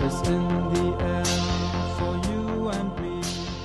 is in the air for you and me.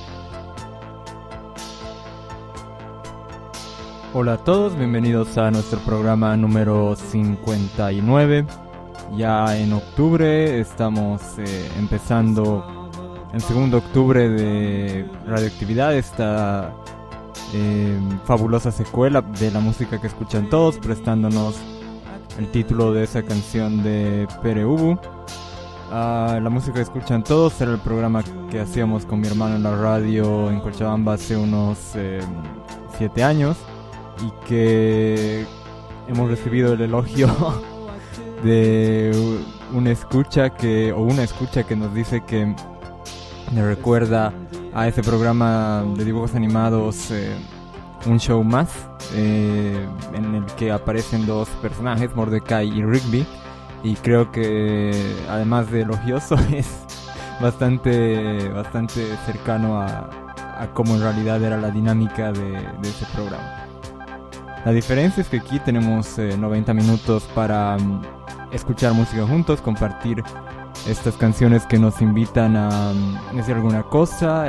Hola a todos, bienvenidos a nuestro programa número 59. Ya en octubre estamos empezando el segundo octubre de Radioactividad, esta fabulosa secuela de la música que escuchan todos, prestándonos el título de esa canción de Pere Ubu. La música que escuchan todos era el programa que hacíamos con mi hermano en la radio en Cochabamba hace unos 7 años, y que hemos recibido el elogio de una escucha que nos dice que me recuerda a ese programa de dibujos animados, Un Show Más, en el que aparecen dos personajes, Mordecai y Rigby, y creo que además de elogioso es bastante cercano a cómo en realidad era la dinámica de ese programa. La diferencia es que aquí tenemos 90 minutos para escuchar música juntos, compartir estas canciones que nos invitan a decir alguna cosa.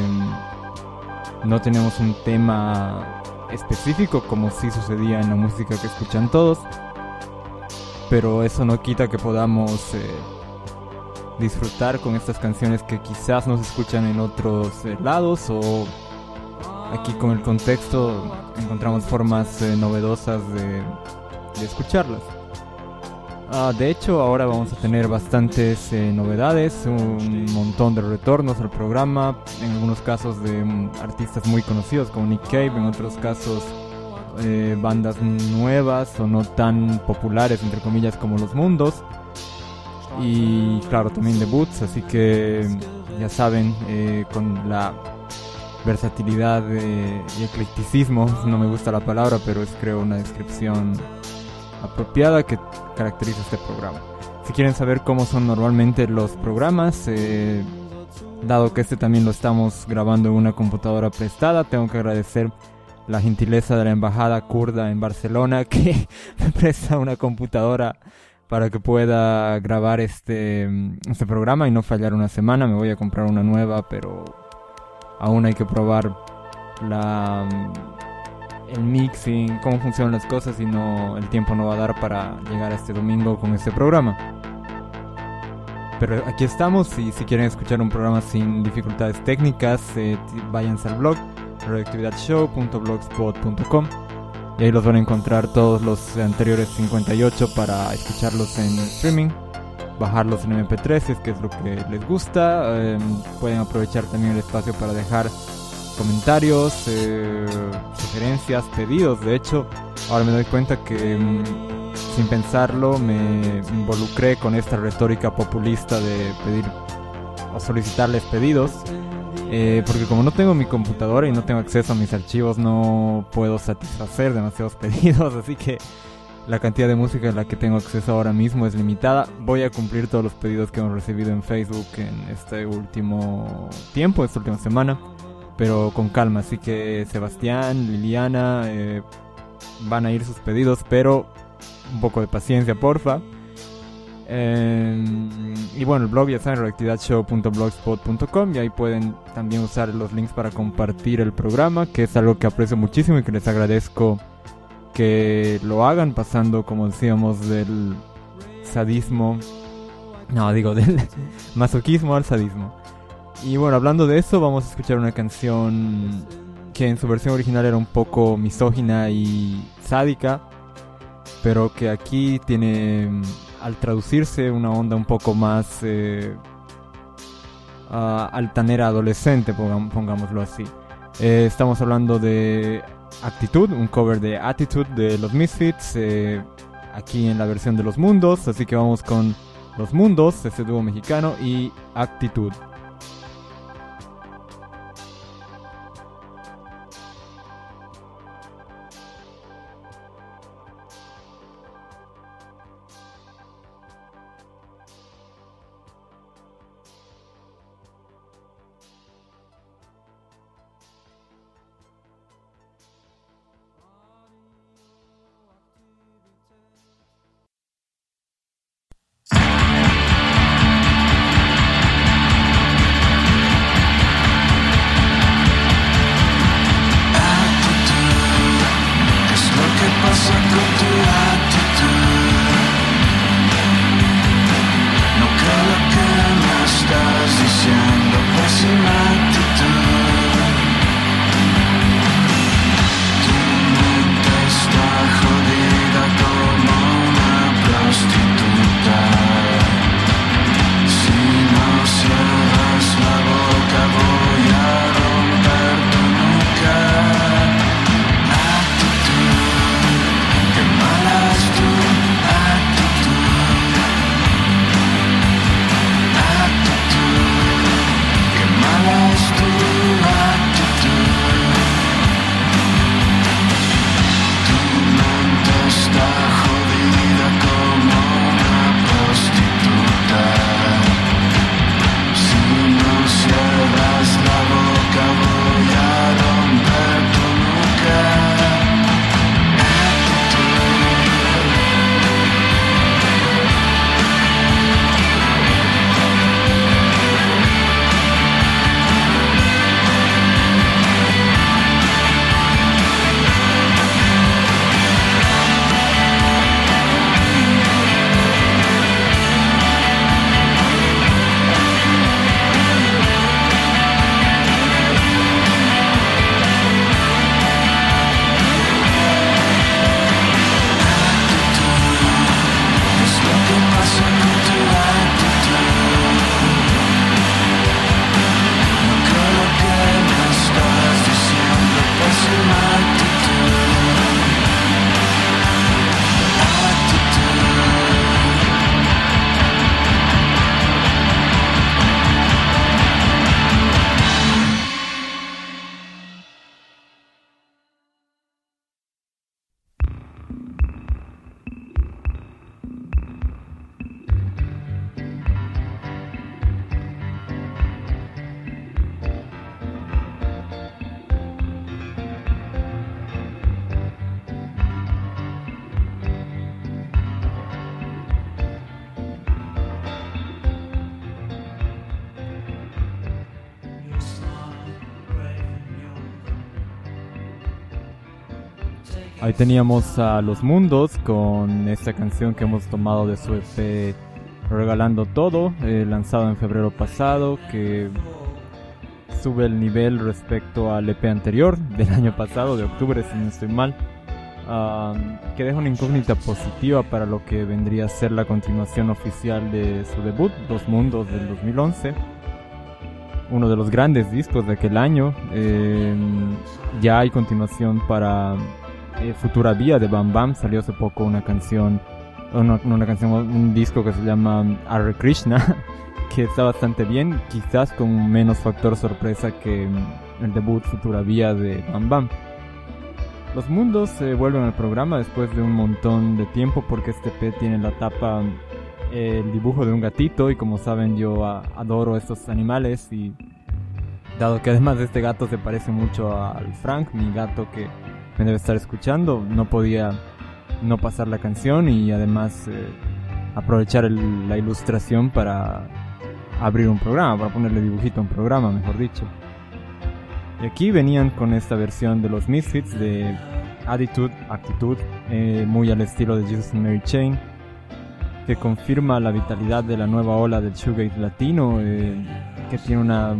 No tenemos un tema específico como sí sucedía en la música que escuchan todos, pero eso no quita que podamos disfrutar con estas canciones que quizás no se escuchan en otros lados, o aquí con el contexto encontramos formas novedosas de escucharlas. De hecho, ahora vamos a tener bastantes novedades, un montón de retornos al programa, en algunos casos de artistas muy conocidos como Nick Cave, en otros casos bandas nuevas o no tan populares, entre comillas, como Los Mundos, y claro, también debuts, así que ya saben, con la versatilidad y eclecticismo, no me gusta la palabra, pero es creo una descripción apropiada que caracteriza este programa. Si quieren saber cómo son normalmente los programas, dado que este también lo estamos grabando en una computadora prestada, tengo que agradecer la gentileza de la embajada kurda en Barcelona, que me presta una computadora para que pueda grabar este programa y no fallar una semana. Me voy a comprar una nueva, pero aún hay que probar el mixing, cómo funcionan las cosas, y el tiempo no va a dar para llegar a este domingo con este programa. Pero aquí estamos, y si quieren escuchar un programa sin dificultades técnicas, váyanse al blog radioactividadshow.blogspot.com, y ahí los van a encontrar todos los anteriores 58 para escucharlos en streaming, bajarlos en MP3 si es que es lo que les gusta. Pueden aprovechar también el espacio para dejar comentarios, sugerencias, pedidos. De hecho, ahora me doy cuenta que sin pensarlo me involucré con esta retórica populista de pedir o solicitarles pedidos, porque como no tengo mi computadora y no tengo acceso a mis archivos, no puedo satisfacer demasiados pedidos, así que la cantidad de música a la que tengo acceso ahora mismo es limitada. Voy a cumplir todos los pedidos que hemos recibido en Facebook en este último tiempo, esta última semana, pero con calma. Así que Sebastián, Liliana, van a ir sus pedidos, pero un poco de paciencia, porfa. Y bueno, el blog ya saben, radioactividadshow.blogspot.com, y ahí pueden también usar los links para compartir el programa, que es algo que aprecio muchísimo y que les agradezco que lo hagan, pasando, como decíamos, del del masoquismo al sadismo. Y bueno, hablando de eso, vamos a escuchar una canción que en su versión original era un poco misógina y sádica, pero que aquí tiene, al traducirse, una onda un poco más altanera adolescente, pongámoslo así. Estamos hablando de Actitud, un cover de Attitude de los Misfits, aquí en la versión de Los Mundos. Así que vamos con Los Mundos, ese dúo mexicano, y Actitud. Ahí teníamos a Los Mundos con esta canción que hemos tomado de su EP Regalando Todo, lanzado en febrero pasado, que sube el nivel respecto al EP anterior del año pasado, de octubre si no estoy mal, que deja una incógnita positiva para lo que vendría a ser la continuación oficial de su debut, Los Mundos del 2011, uno de los grandes discos de aquel año. Ya hay continuación para Futura Vía de Bam Bam, salió hace poco una canción, un disco que se llama Hare Krishna, que está bastante bien, quizás con menos factor sorpresa que el debut Futura Vía de Bam Bam. Los Mundos vuelven al programa después de un montón de tiempo, porque este EP tiene en la tapa el dibujo de un gatito, y como saben yo adoro estos animales, y dado que además de este gato se parece mucho al Frank, mi gato que me debe estar escuchando, no podía no pasar la canción y además aprovechar la ilustración para abrir un programa, para ponerle dibujito a un programa, mejor dicho. Y aquí venían con esta versión de los Misfits de Attitude, muy al estilo de Jesus and Mary Chain, que confirma la vitalidad de la nueva ola del shoegaze latino, que tiene una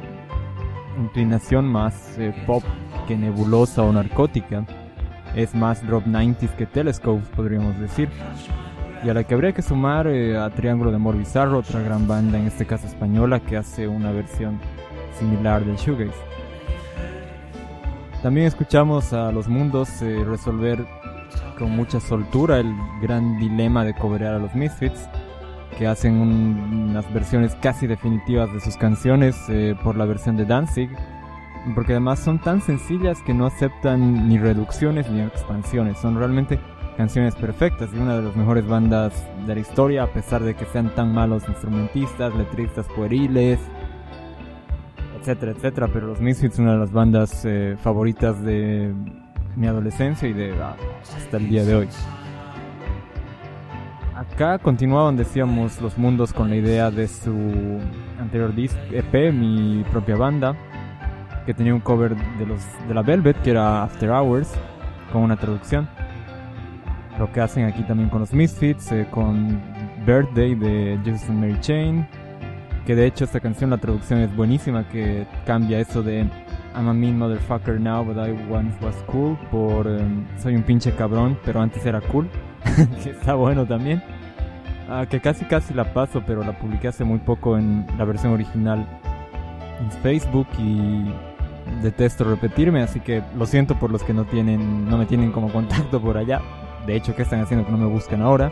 inclinación más pop que nebulosa o narcótica. Es más drop 90s que Telescopes, podríamos decir. Y a la que habría que sumar a Triángulo de Amor Bizarro, otra gran banda, en este caso española, que hace una versión similar del shoegaze. También escuchamos a Los Mundos resolver con mucha soltura el gran dilema de coberear a los Misfits, que hacen unas versiones casi definitivas de sus canciones por la versión de Danzig, porque además son tan sencillas que no aceptan ni reducciones ni expansiones, son realmente canciones perfectas y una de las mejores bandas de la historia, a pesar de que sean tan malos instrumentistas, letristas pueriles, etcétera, etcétera. Pero los Misfits es una de las bandas favoritas de mi adolescencia y de hasta el día de hoy. Acá continuaban, decíamos, Los Mundos con la idea de su anterior EP, Mi Propia Banda, que tenía un cover de la Velvet, que era After Hours, con una traducción. Lo que hacen aquí también con los Misfits, con Birthday de Jesus and Mary Chain, que de hecho esta canción, la traducción es buenísima, que cambia eso de I'm a mean motherfucker now but I once was cool por soy un pinche cabrón pero antes era cool, que está bueno también. Que casi la paso, pero la publiqué hace muy poco en la versión original en Facebook y detesto repetirme, así que lo siento por los que no me tienen como contacto por allá. De hecho, ¿qué están haciendo que no me buscan ahora?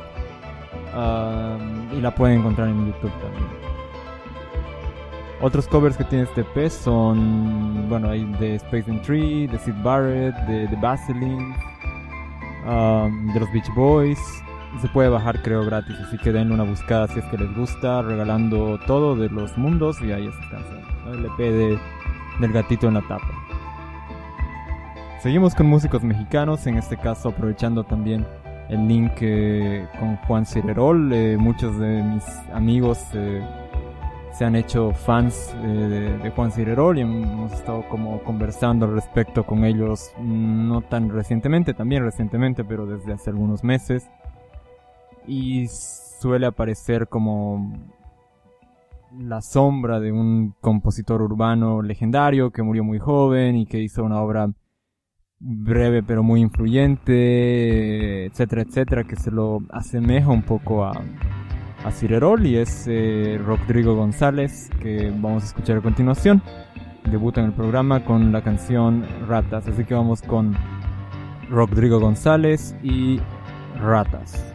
Y la pueden encontrar en YouTube también. Otros covers que tiene este EP son, bueno, hay de Space and Tree, de Syd Barrett, de Vaseline, de los Beach Boys. Se puede bajar, creo, gratis, así que denle una buscada si es que les gusta. Regalando Todo de Los Mundos, y ahí está, ¿no? El EP del gatito en la tapa. Seguimos con músicos mexicanos, en este caso aprovechando también el link con Juan Cirerol. Muchos de mis amigos se han hecho fans de Juan Cirerol y hemos estado como conversando al respecto con ellos, no tan recientemente, también recientemente, pero desde hace algunos meses. Y suele aparecer como la sombra de un compositor urbano legendario que murió muy joven y que hizo una obra breve pero muy influyente, etcétera, etcétera, que se lo asemeja un poco a Cirerol, y es Rodrigo González, que vamos a escuchar a continuación. Debuta en el programa con la canción Ratas, así que vamos con Rodrigo González y Ratas.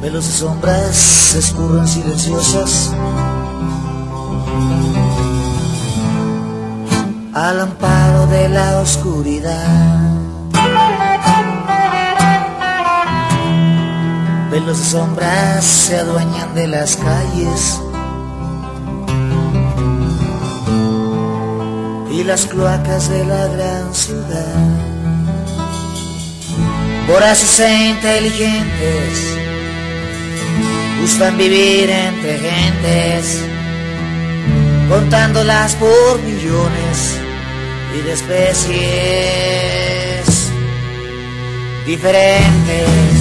Velos de sombras se escurren silenciosas al amparo de la oscuridad. Velos de sombras se adueñan de las calles y las cloacas de la gran ciudad. Voraces e inteligentes gustan vivir entre gentes, contándolas por millones y de especies diferentes.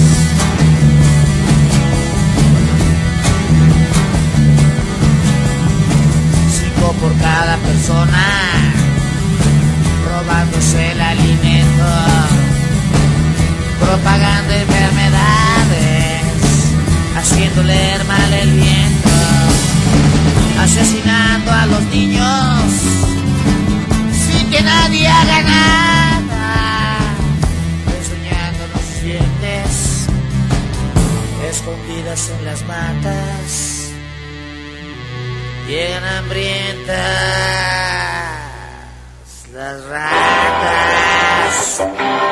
5 por cada persona, robándose el alimento, propagando enfermedades, haciendo leer mal el viento, asesinando a los niños sin que nadie haga nada, enseñando los dientes escondidas en las matas. Llegan hambrientas las ratas.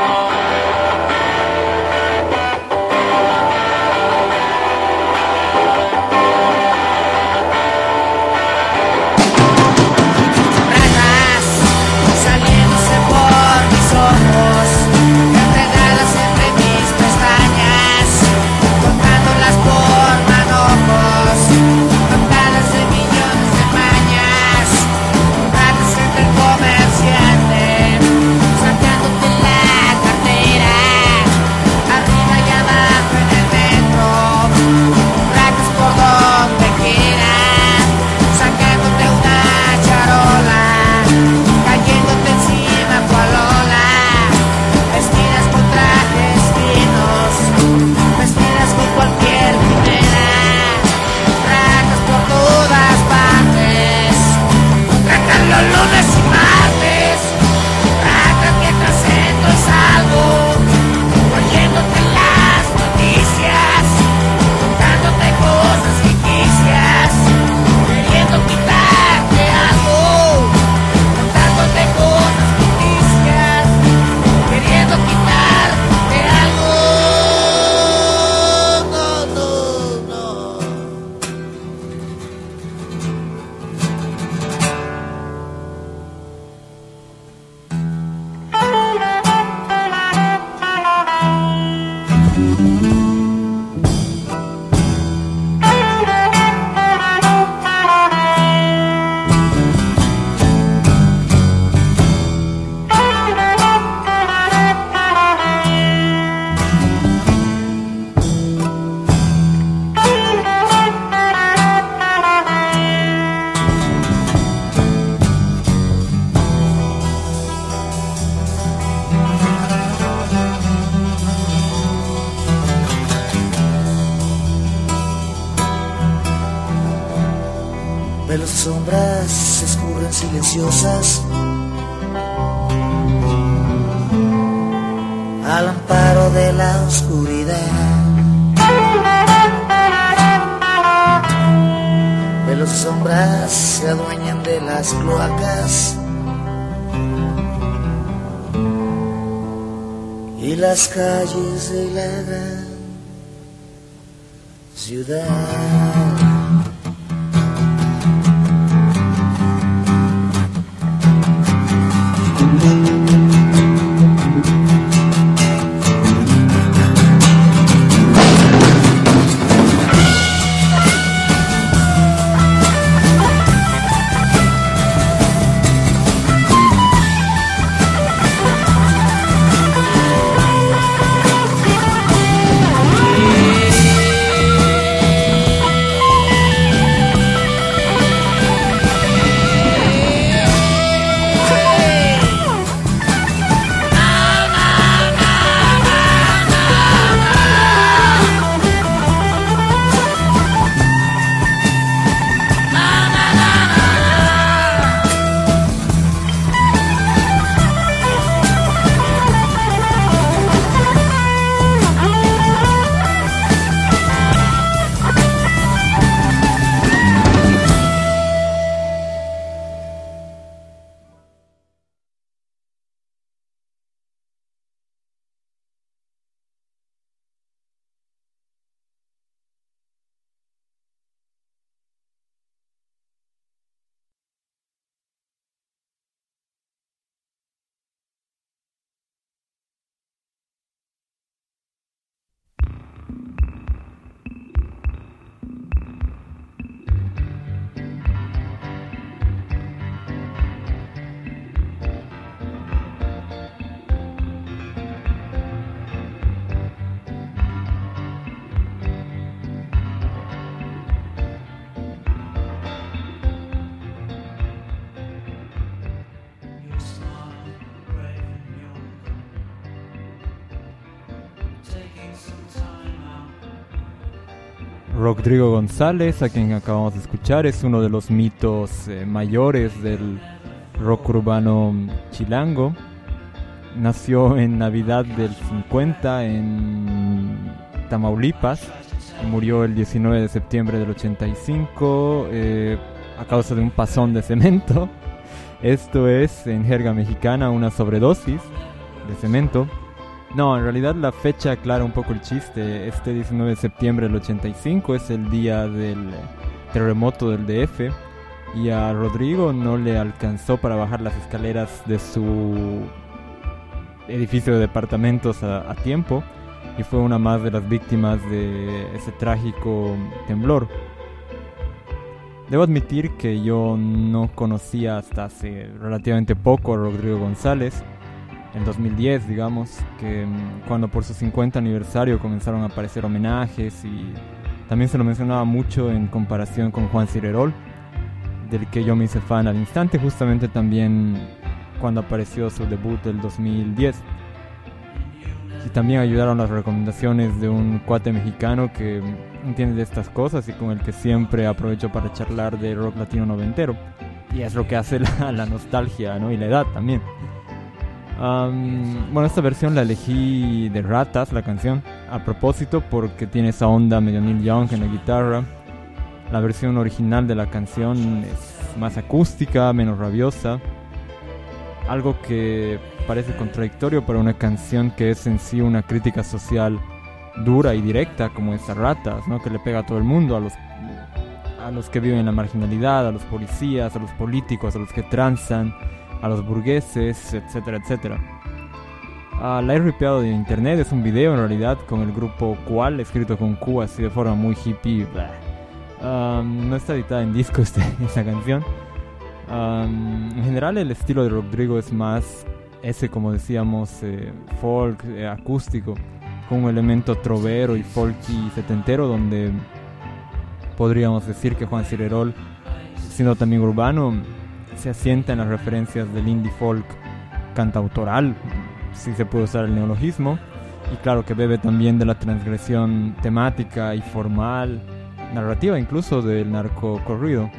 Velos de sombras se escurren silenciosas al amparo de la oscuridad. Velos de sombras se adueñan de las cloacas y las calles de la gran ciudad. Rodrigo González, a quien acabamos de escuchar, es uno de los mitos mayores del rock urbano chilango. Nació en Navidad del 50 en Tamaulipas y murió el 19 de septiembre del 85 a causa de un pasón de cemento. Esto es, en jerga mexicana, una sobredosis de cemento. No, en realidad la fecha aclara un poco el chiste. Este 19 de septiembre del 85 es el día del terremoto del DF y a Rodrigo no le alcanzó para bajar las escaleras de su edificio de departamentos a tiempo y fue una más de las víctimas de ese trágico temblor. Debo admitir que yo no conocía hasta hace relativamente poco a Rodrigo González. En 2010, digamos, que cuando por su 50 aniversario comenzaron a aparecer homenajes y también se lo mencionaba mucho en comparación con Juan Cirerol, del que yo me hice fan al instante, justamente también cuando apareció su debut del 2010. Y también ayudaron las recomendaciones de un cuate mexicano que entiende de estas cosas y con el que siempre aprovecho para charlar de rock latino noventero. Y es lo que hace la nostalgia, ¿no? Y la edad también. Bueno, esta versión la elegí de Ratas, la canción, a propósito porque tiene esa onda medio Neil Young en la guitarra. La versión original de la canción es más acústica, menos rabiosa. Algo que parece contradictorio para una canción que es en sí una crítica social dura y directa como es Ratas, ¿no? Que le pega a todo el mundo, a los que viven en la marginalidad, a los policías, a los políticos, a los que transan, a los burgueses, etcétera, etcétera. La he ripeado de internet, es un video en realidad con el grupo Cual, escrito con Q, así de forma muy hippie. No está editada en disco esa canción. En general el estilo de Rodrigo es más ese, como decíamos, folk, acústico, con un elemento trovero y folky setentero, donde podríamos decir que Juan Cirerol, siendo también urbano, se asienta en las referencias del indie folk cantautoral, si se puede usar el neologismo, y claro que bebe también de la transgresión temática y formal, narrativa incluso del narcocorrido.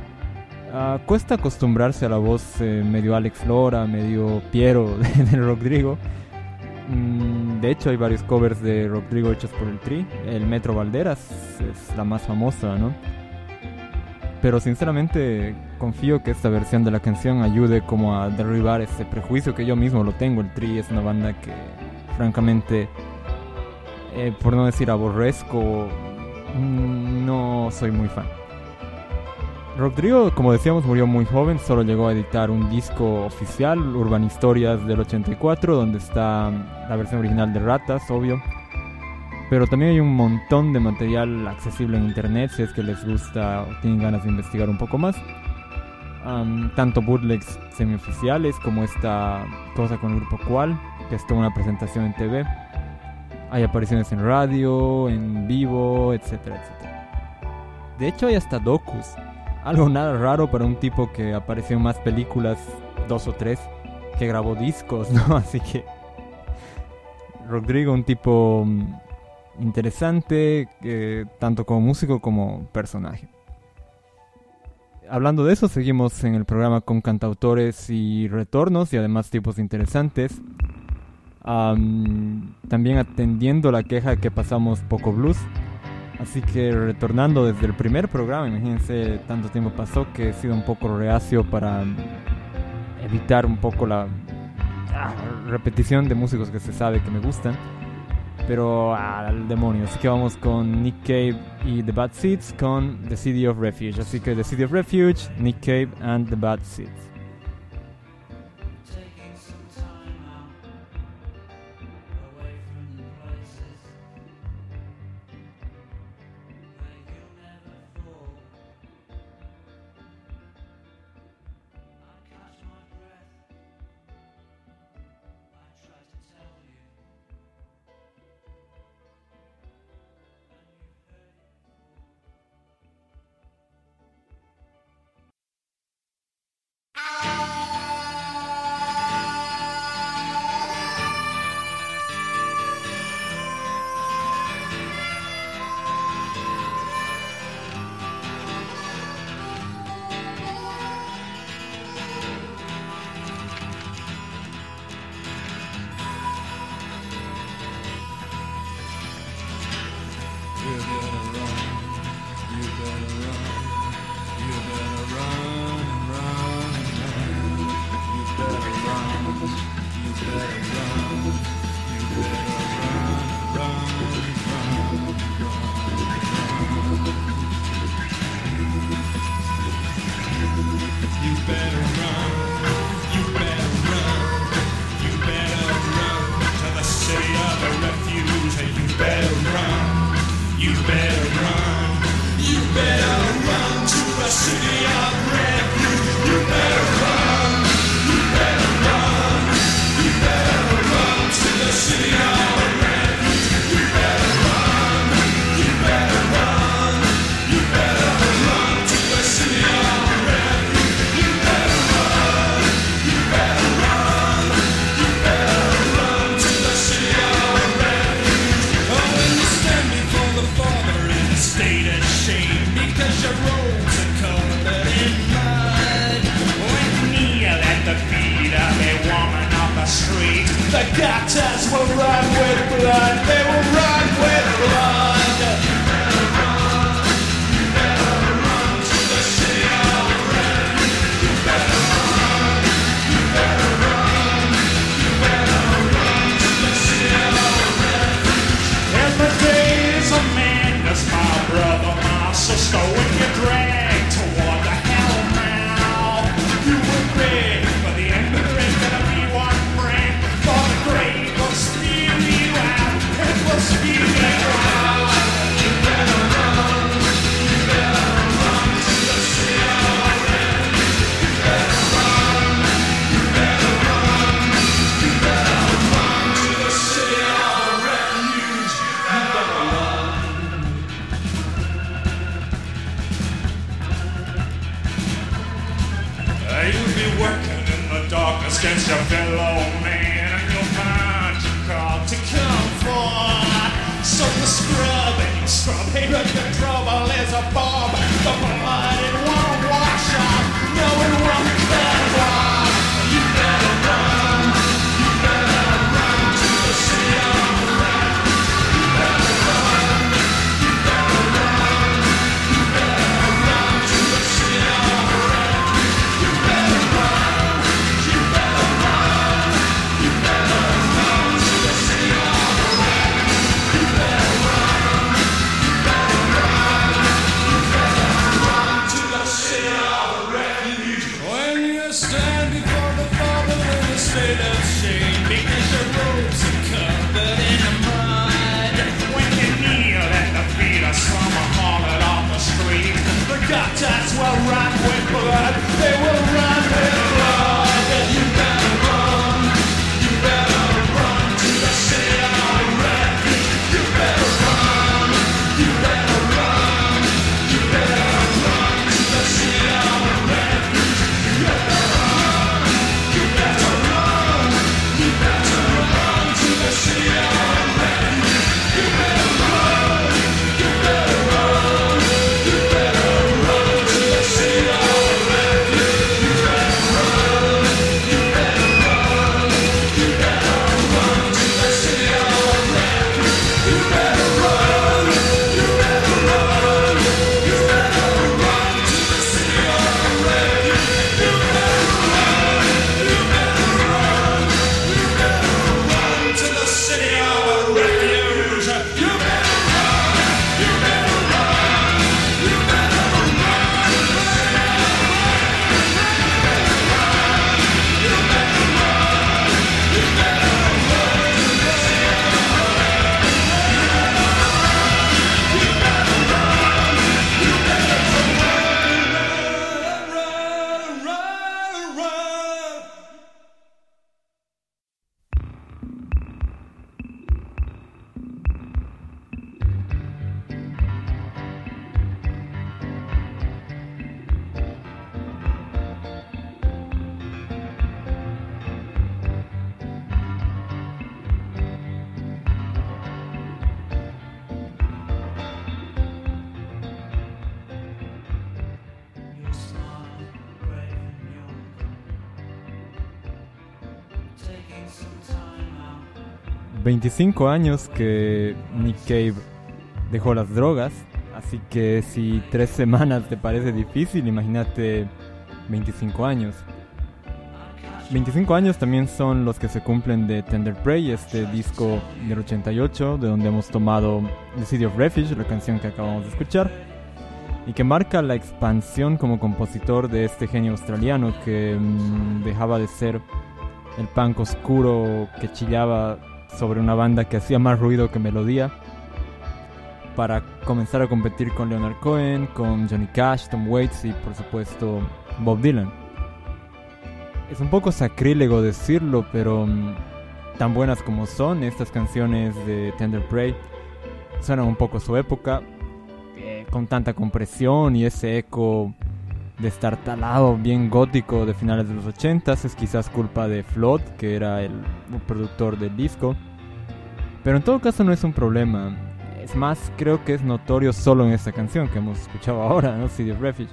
Cuesta acostumbrarse a la voz medio Alex Lora, medio Piero de Rodrigo. De hecho hay varios covers de Rodrigo hechos por el Tri. El Metro Valderas es la más famosa, ¿no? Pero sinceramente confío que esta versión de la canción ayude como a derribar ese prejuicio que yo mismo lo tengo. El Tri es una banda que francamente, por no decir aborrezco, no soy muy fan. Rodrigo, como decíamos, murió muy joven, solo llegó a editar un disco oficial, Urban Historias del 84, donde está la versión original de Ratas, obvio. Pero también hay un montón de material accesible en internet si es que les gusta o tienen ganas de investigar un poco más. Tanto bootlegs semioficiales como esta cosa con el grupo Cual, que es toda una presentación en TV. Hay apariciones en radio, en vivo, etcétera, etcétera. De hecho hay hasta docus. Algo nada raro para un tipo que apareció en más películas, 2 o 3, que grabó discos, ¿no? Así que Rodrigo, un tipo interesante, tanto como músico como personaje. Hablando de eso, seguimos en el programa con cantautores y retornos y además tipos interesantes. También atendiendo la queja que pasamos poco blues. Así que retornando desde el primer programa, imagínense, tanto tiempo pasó que he sido un poco reacio para evitar un poco la repetición de músicos que se sabe que me gustan. Pero al demonio, así que vamos con Nick Cave y The Bad Seeds con The City of Refuge. Así que The City of Refuge, Nick Cave and The Bad Seeds. I Against your fellow man, and you'll find you called to comfort. So the scrub and you scrub, hey, look, the trouble is a bomb. The blood, it won't wash off, no, it won't cut off. You better run to the city of refuge. You better run to the city of refuge. You better run. State of shame because your robes are covered in mud. When you kneel at the feet of some hauled off the street, the gutters will run with blood. They will run with blood. You better run to the city of refuge. You better run to the city of refuge. You better You're smart, brave and young, taking some time out. 25 años que Nick Cave dejó las drogas, así que si 3 semanas te parece difícil, imagínate 25 años. 25 años también son los que se cumplen de Tender Prey, este disco del 88, de donde hemos tomado The City of Refuge, la canción que acabamos de escuchar, y que marca la expansión como compositor de este genio australiano que dejaba de ser el punk oscuro que chillaba sobre una banda que hacía más ruido que melodía, para comenzar a competir con Leonard Cohen, con Johnny Cash, Tom Waits y por supuesto Bob Dylan. Es un poco sacrílego decirlo, pero tan buenas como son estas canciones de Tender Prey, suenan un poco a su época, con tanta compresión y ese eco destartalado bien gótico de finales de los 80s. Es quizás culpa de Flood, que era el productor del disco, pero en todo caso no es un problema. Es más, creo que es notorio solo en esta canción que hemos escuchado ahora, ¿no? City of Refuge,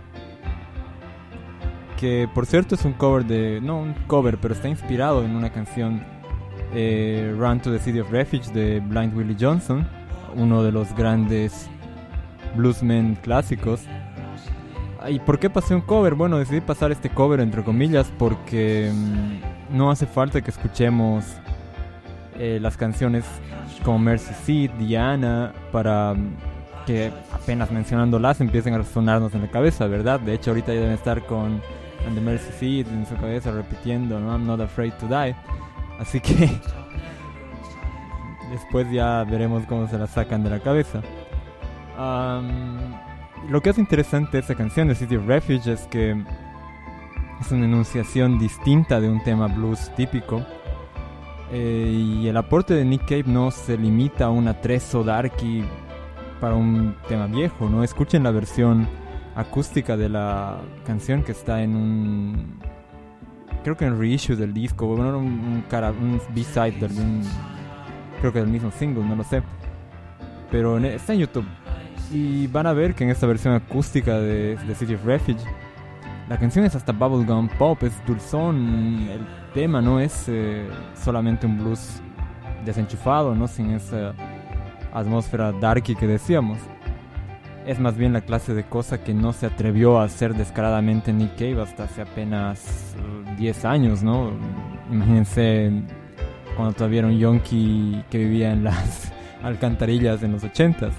que por cierto es un cover no un cover, pero está inspirado en una canción, Run to the City of Refuge, de Blind Willie Johnson, uno de los grandes bluesmen clásicos. ¿Y por qué pasé un cover? Bueno, decidí pasar este cover entre comillas porque no hace falta que escuchemos las canciones como Mercy Seat, Diana, para que apenas mencionándolas empiecen a sonarnos en la cabeza, ¿verdad? De hecho ahorita ya deben estar con And the Mercy Seat en su cabeza repitiendo, ¿no? I'm not afraid to die. Así que después ya veremos cómo se la sacan de la cabeza. Lo que hace interesante esta canción de City of Refuge es que es una enunciación distinta de un tema blues típico, y el aporte de Nick Cave no se limita a un atrezo darky para un tema viejo, ¿no? Escuchen la versión acústica de la canción que está en un, creo que en reissue del disco, bueno, un B-side de algún, creo que del mismo single, no lo sé, pero está en YouTube y van a ver que en esta versión acústica de City of Refuge la canción es hasta bubblegum pop, es dulzón, el tema no es solamente un blues desenchufado, ¿no? Sin esa atmósfera darky que decíamos. Es más bien la clase de cosa que no se atrevió a hacer descaradamente Nick Cave hasta hace apenas 10 años, ¿no? Imagínense cuando todavía era un yonki que vivía en las alcantarillas en los 80s.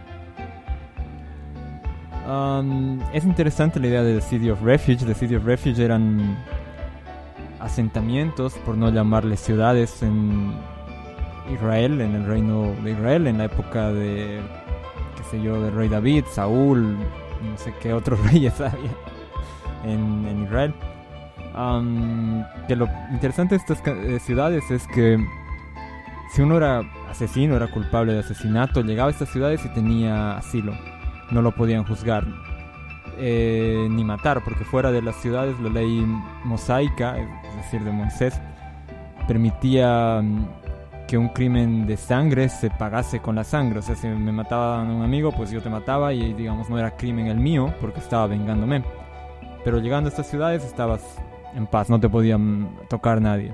Es interesante la idea de The City of Refuge. The City of Refuge eran asentamientos, por no llamarles ciudades, en Israel, en el reino de Israel, en la época de, qué sé yo, del rey David, Saúl, no sé qué otros reyes había en Israel. Que lo interesante de estas ciudades es que si uno era asesino, era culpable de asesinato, llegaba a estas ciudades y tenía asilo. No lo podían juzgar ni matar, porque fuera de las ciudades la ley mosaica, es decir, de Moisés, permitía que un crimen de sangre se pagase con la sangre. O sea, si me mataban a un amigo, pues yo te mataba y, digamos, no era crimen el mío porque estaba vengándome. Pero llegando a estas ciudades estabas en paz, no te podían tocar nadie.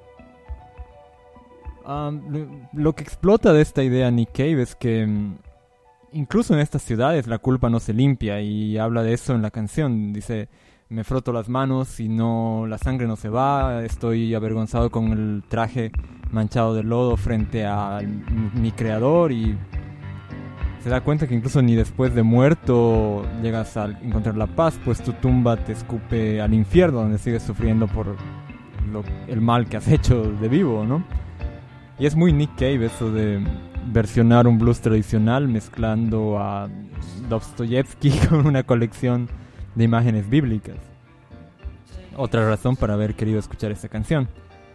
Lo que explota de esta idea Nick Cave es que incluso en estas ciudades la culpa no se limpia, y habla de eso en la canción. Dice: me froto las manos y no, la sangre no se va, estoy avergonzado con el traje manchado de lodo frente a mi creador. Y se da cuenta que incluso ni después de muerto llegas a encontrar la paz, pues tu tumba te escupe al infierno, donde sigues sufriendo por el mal que has hecho de vivo, ¿no? Y es muy Nick Cave eso de versionar un blues tradicional mezclando a Dostoyevsky con una colección de imágenes bíblicas. Otra razón para haber querido escuchar esta canción.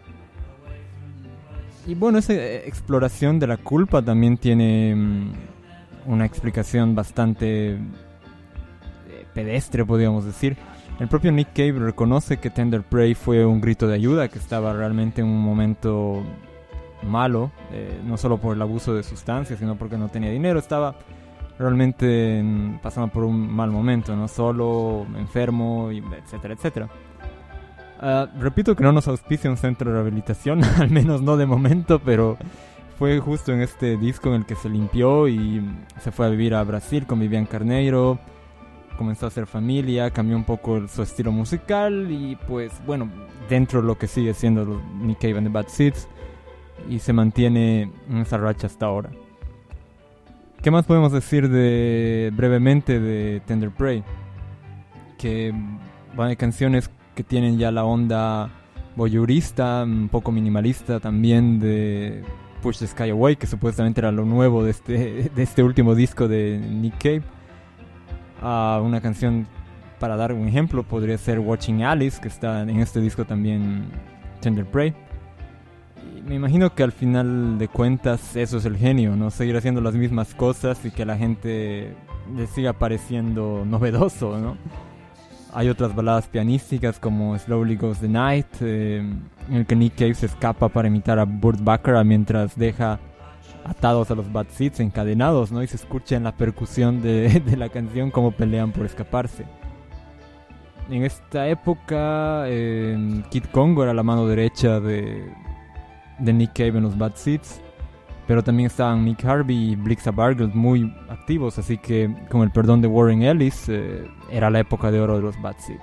Y bueno, esa exploración de la culpa también tiene una explicación bastante pedestre, podríamos decir. El propio Nick Cave reconoce que Tender Prey fue un grito de ayuda, que estaba realmente en un momento malo, no solo por el abuso de sustancias, sino porque no tenía dinero. Estaba realmente pasando por un mal momento, no solo, enfermo, etcétera, etcétera. Repito que no nos auspicia un centro de rehabilitación, al menos no de momento, pero fue justo en este disco en el que se limpió y se fue a vivir a Brasil con Vivian Carneiro, comenzó a hacer familia, cambió un poco su estilo musical y pues bueno, dentro de lo que sigue siendo los Nick Cave and the Bad Seeds, y se mantiene en esa racha hasta ahora. ¿Qué más podemos decir brevemente de Tender Prey? Que hay canciones que tienen ya la onda voyeurista, un poco minimalista también, de Push the Sky Away, que supuestamente era lo nuevo de este último disco de Nick Cave. Una canción, para dar un ejemplo, podría ser Watching Alice, que está en este disco también, Tender Prey. Y me imagino que al final de cuentas eso es el genio, ¿no? Seguir haciendo las mismas cosas y que a la gente le siga pareciendo novedoso, ¿no? Hay otras baladas pianísticas como Slowly Goes the Night, en el que Nick Cave se escapa para imitar a Burt Bacharach mientras deja atados a los Bad Seeds, encadenados, ¿no? Y se escucha en la percusión de la canción cómo pelean por escaparse. En esta época, Kid Congo era la mano derecha de Nick Cave en los Bad Seeds, pero también estaban Mick Harvey y Blixa Bargeld muy activos, así que con el perdón de Warren Ellis, era la época de oro de los Bad Seeds.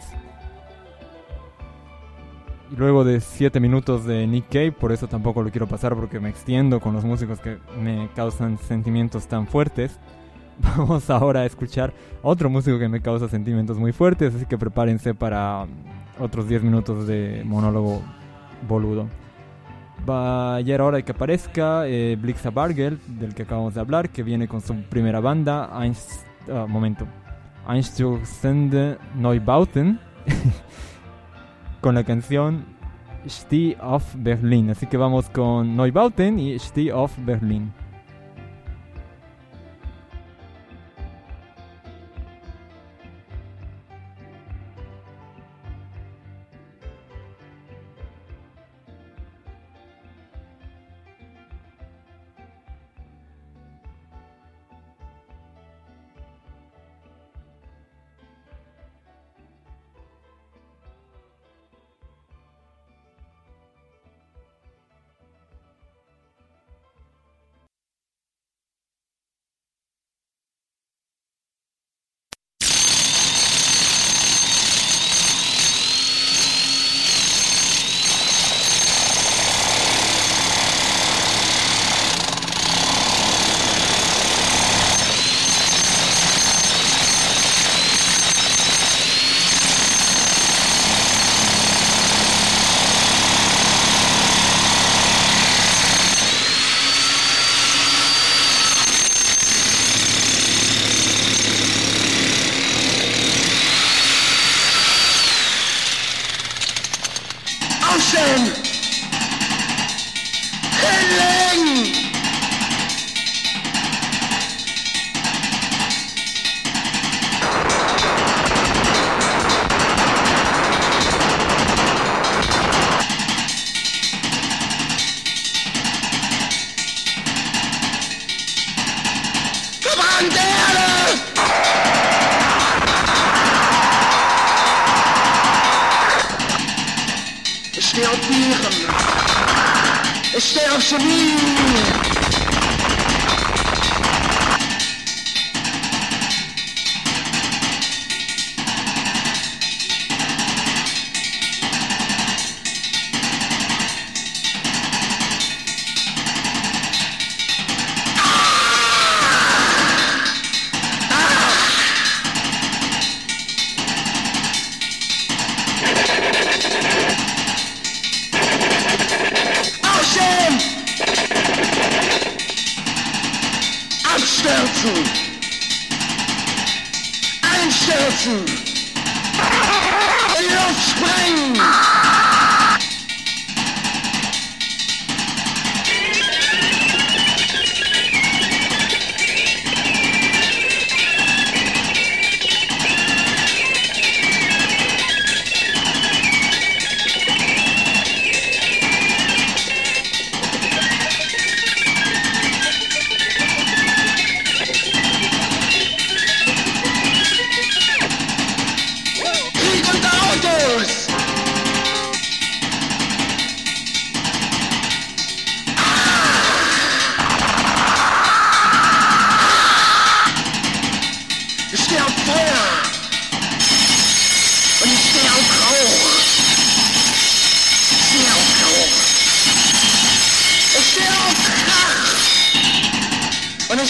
Y luego de 7 minutos de Nick Cave, por eso tampoco lo quiero pasar porque me extiendo con los músicos que me causan sentimientos tan fuertes, vamos ahora a escuchar otro músico que me causa sentimientos muy fuertes, así que prepárense para otros 10 minutos de monólogo boludo. Ya era hora de que aparezca Blixa Bargeld, del que acabamos de hablar, que viene con su primera banda, Einstürzende Neubauten, con la canción Steh auf Berlin. Así que vamos con Neubauten y Steh auf Berlin.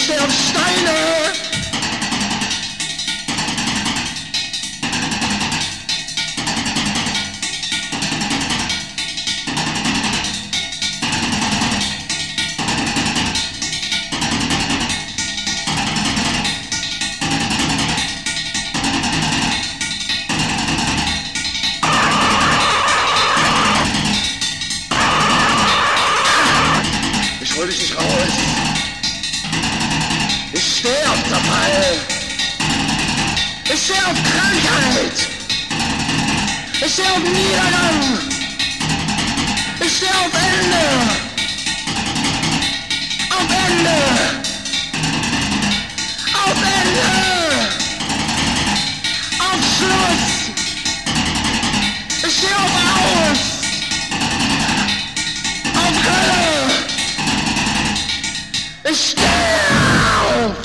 stehe auf Steine. Hol dich nicht raus. Ich stehe auf Zerfall. Ich stehe auf Krankheit. Ich stehe auf Niedergang. Ich stehe auf Ende. Auf Ende. Auf Ende. Auf Schluss. Ich stehe auf Aus. Auf Hölle. Ich stehe auf!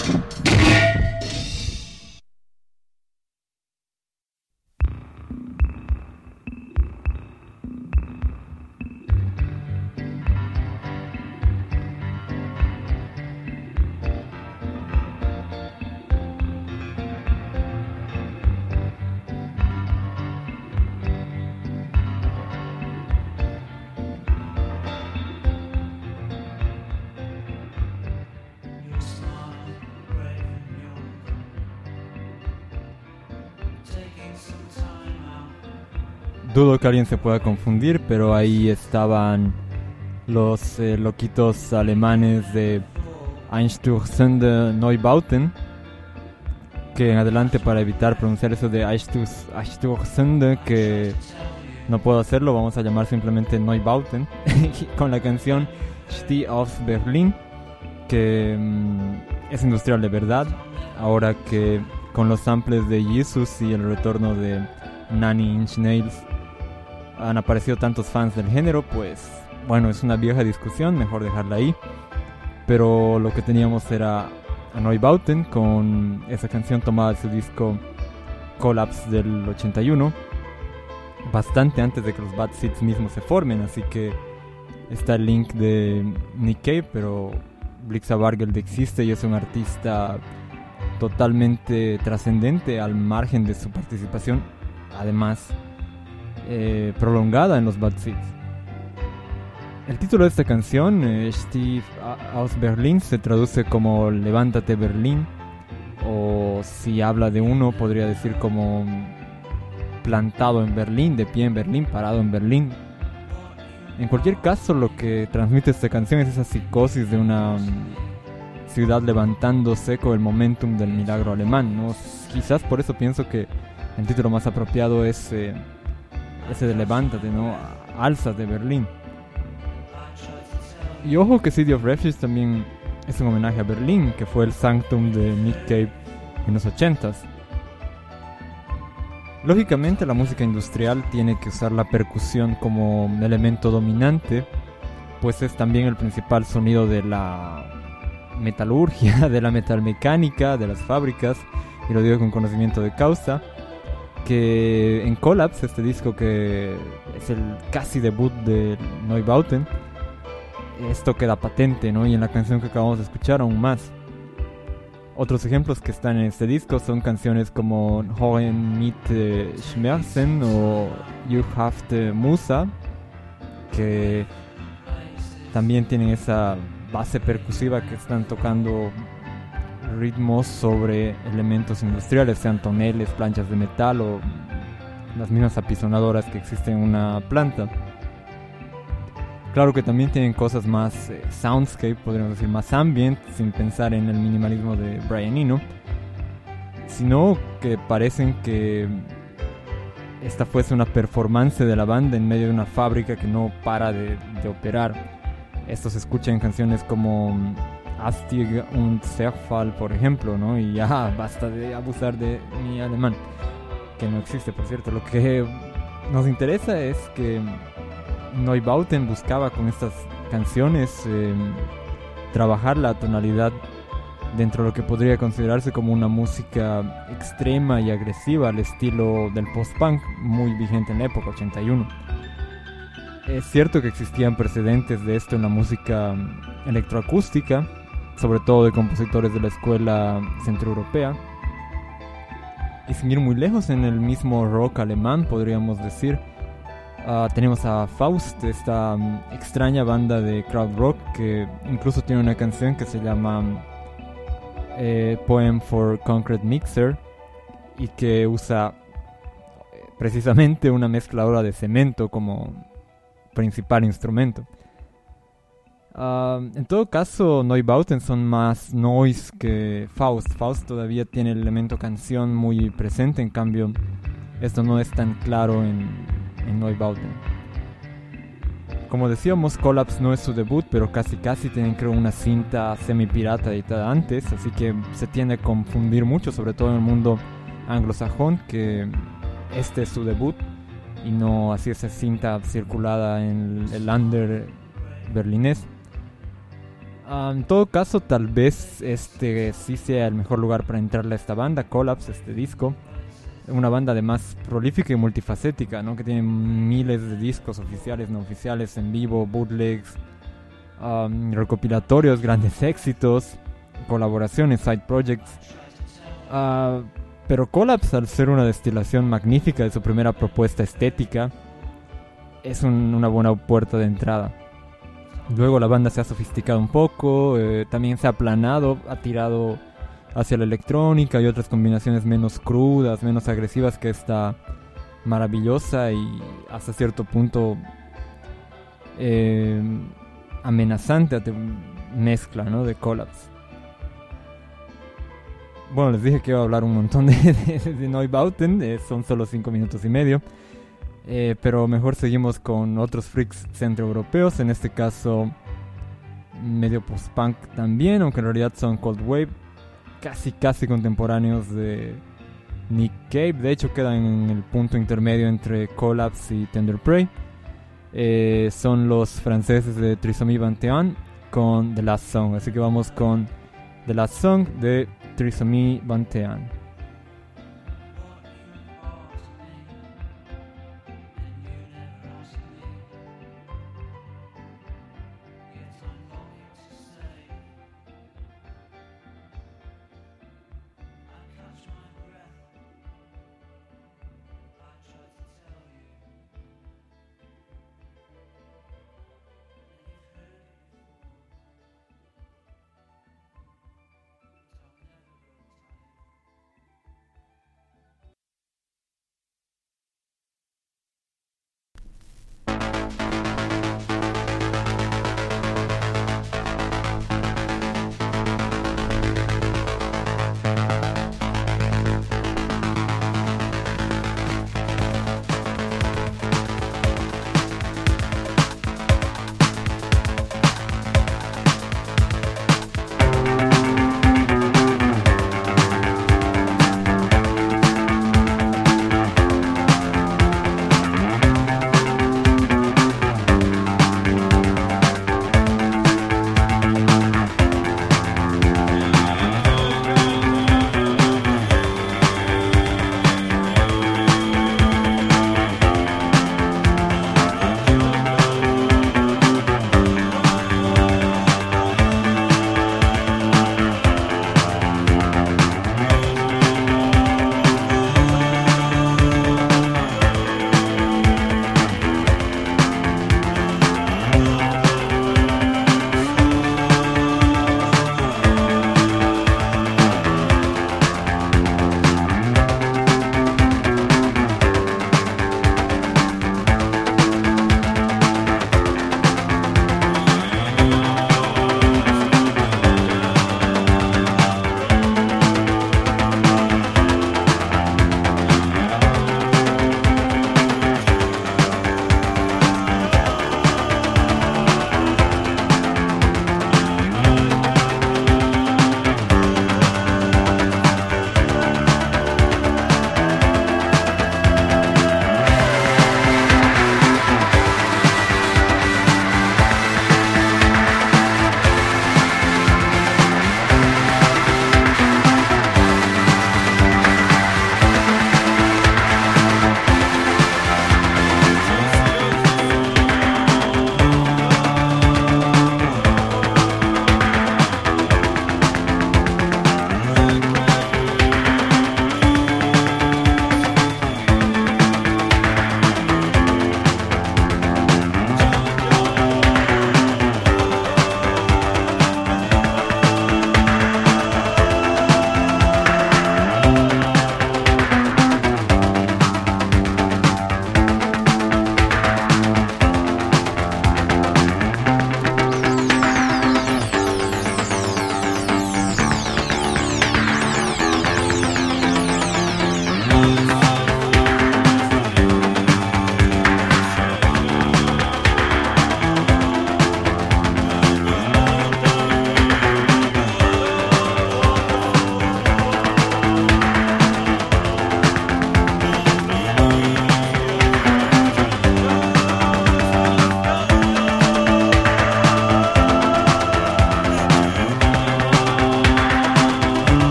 Dudo que alguien se pueda confundir, pero ahí estaban los loquitos alemanes de Einstürzende Neubauten, que en adelante, para evitar pronunciar eso de Einstürzende, que no puedo hacerlo, vamos a llamar simplemente Neubauten, con la canción Steh auf Berlin, que es industrial de verdad, ahora que con los samples de Jesus y el retorno de Nine Inch Nails han aparecido tantos fans del género, pues bueno, es una vieja discusión, mejor dejarla ahí. Pero lo que teníamos era a Neubauten con esa canción tomada de su disco Collapse del 81, bastante antes de que los Bad Seeds mismos se formen, así que está el link de Nick Cave, pero Blixa Bargeld existe y es un artista totalmente trascendente al margen de su participación, además prolongada en los Bad Seeds. El título de esta canción, Steh aus Berlin, se traduce como Levántate Berlín, o si habla de uno podría decir como plantado en Berlín, de pie en Berlín, parado en Berlín. En cualquier caso, lo que transmite esta canción es esa psicosis de una ciudad levantándose con el momentum del milagro alemán, ¿no? Quizás por eso pienso que el título más apropiado es ese de Levántate, ¿no? Álzate Berlín. Y ojo que City of Refuge también es un homenaje a Berlín, que fue el sanctum de Nick Cave en los 80s. Lógicamente la música industrial tiene que usar la percusión como elemento dominante, pues es también el principal sonido de la metalurgia, de la metalmecánica, de las fábricas, y lo digo con conocimiento de causa, que en Collapse, este disco que es el casi debut de Neubauten, esto queda patente, ¿no? Y en la canción que acabamos de escuchar aún más. Otros ejemplos que están en este disco son canciones como Hohen mit Schmerzen o You Have the Musa, que también tienen esa base percusiva que están tocando ritmos sobre elementos industriales, sean toneles, planchas de metal o las mismas apisonadoras que existen en una planta. Claro que también tienen cosas más soundscape, podríamos decir más ambient, sin pensar en el minimalismo de Brian Eno, sino que parecen que esta fuese una performance de la banda en medio de una fábrica que no para de operar. Esto se escucha en canciones como Astig und Zerfall, por ejemplo, ¿no? Y ya basta de abusar de mi alemán, que no existe, por cierto. Lo que nos interesa es que Neubauten buscaba con estas canciones trabajar la tonalidad dentro de lo que podría considerarse como una música extrema y agresiva al estilo del post-punk, muy vigente en la época, 81. Es cierto que existían precedentes de esto en la música electroacústica, sobre todo de compositores de la escuela centroeuropea. Y sin ir muy lejos, en el mismo rock alemán, podríamos decir, tenemos a Faust, esta extraña banda de crowd rock que incluso tiene una canción que se llama Poem for Concrete Mixer, y que usa precisamente una mezcladora de cemento como principal instrumento. En todo caso, Neubauten son más noise que Faust. Faust todavía tiene el elemento canción muy presente, en cambio esto no es tan claro en Neubauten. Como decíamos, Collapse no es su debut, pero casi tienen, creo, una cinta semi-pirata editada antes, así que se tiende a confundir mucho, sobre todo en el mundo anglosajón, que este es su debut y no así esa cinta circulada en el under berlinés. En todo caso, tal vez este sí sea el mejor lugar para entrarle a esta banda, Collapse, este disco. Una banda además prolífica y multifacética, ¿no? Que tiene miles de discos oficiales, no oficiales, en vivo, bootlegs, recopilatorios, grandes éxitos, colaboraciones, side projects. Pero Collapse, al ser una destilación magnífica de su primera propuesta estética, es una buena puerta de entrada. Luego la banda se ha sofisticado un poco, también se ha aplanado, ha tirado hacia la electrónica y otras combinaciones menos crudas, menos agresivas que esta maravillosa y hasta cierto punto amenazante mezcla, ¿no?, de Collapse. Bueno, les dije que iba a hablar un montón de Neubauten, son solo 5 minutos y medio. Pero mejor seguimos con otros freaks centroeuropeos, en este caso medio post-punk también, aunque en realidad son Cold Wave, casi contemporáneos de Nick Cave. De hecho quedan en el punto intermedio entre Collapse y Tender Prey. Son los franceses de Trisomie 21 con The Last Song, así que vamos con The Last Song de Trisomie 21.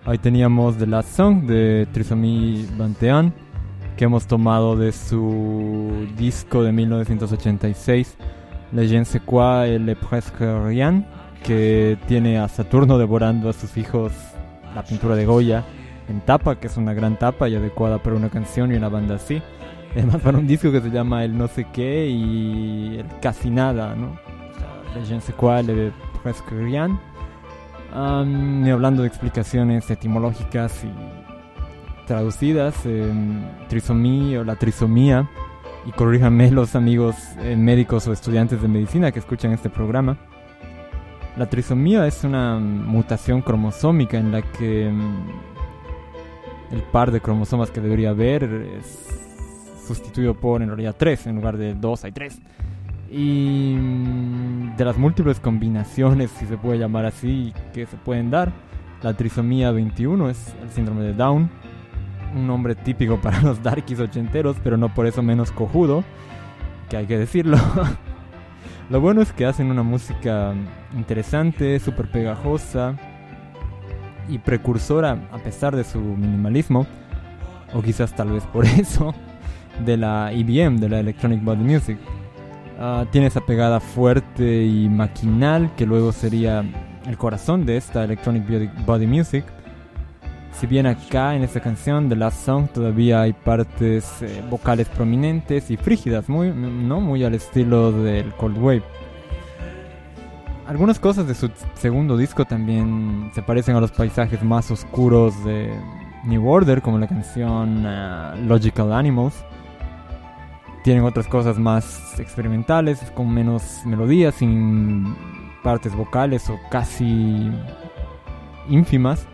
Ahí teníamos The Last Song de Trisomie 21, que hemos tomado de su disco de 1986, Le Je ne sais quoi et le presque rien, que tiene a Saturno devorando a sus hijos, la pintura de Goya en tapa, que es una gran tapa y adecuada para una canción y una banda así. Además para un disco que se llama El no sé qué y el casi nada, ¿no? Le Je ne sais quoi, le presque rien. Y hablando de explicaciones etimológicas y traducidas, trisomía o la trisomía, y corríjanme los amigos médicos o estudiantes de medicina que escuchan este programa. La trisomía es una mutación cromosómica en la que el par de cromosomas que debería haber es sustituido por en realidad 3, en lugar de 2 hay 3. Y de las múltiples combinaciones, si se puede llamar así, que se pueden dar, la trisomía 21 es el síndrome de Down, un nombre típico para los darkies ochenteros, pero no por eso menos cojudo, que hay que decirlo. Lo bueno es que hacen una música interesante, súper pegajosa y precursora, a pesar de su minimalismo, o quizás tal vez por eso, de la EBM, de la Electronic Body Music. Tiene esa pegada fuerte y maquinal que luego sería el corazón de esta Electronic Body Music. Si bien acá en esta canción, The Last Song, todavía hay partes vocales prominentes y frígidas, muy al estilo del Cold Wave. Algunas cosas de su segundo disco también se parecen a los paisajes más oscuros de New Order, como la canción Logical Animals. Tienen otras cosas más experimentales, con menos melodías, sin partes vocales o casi ínfimas.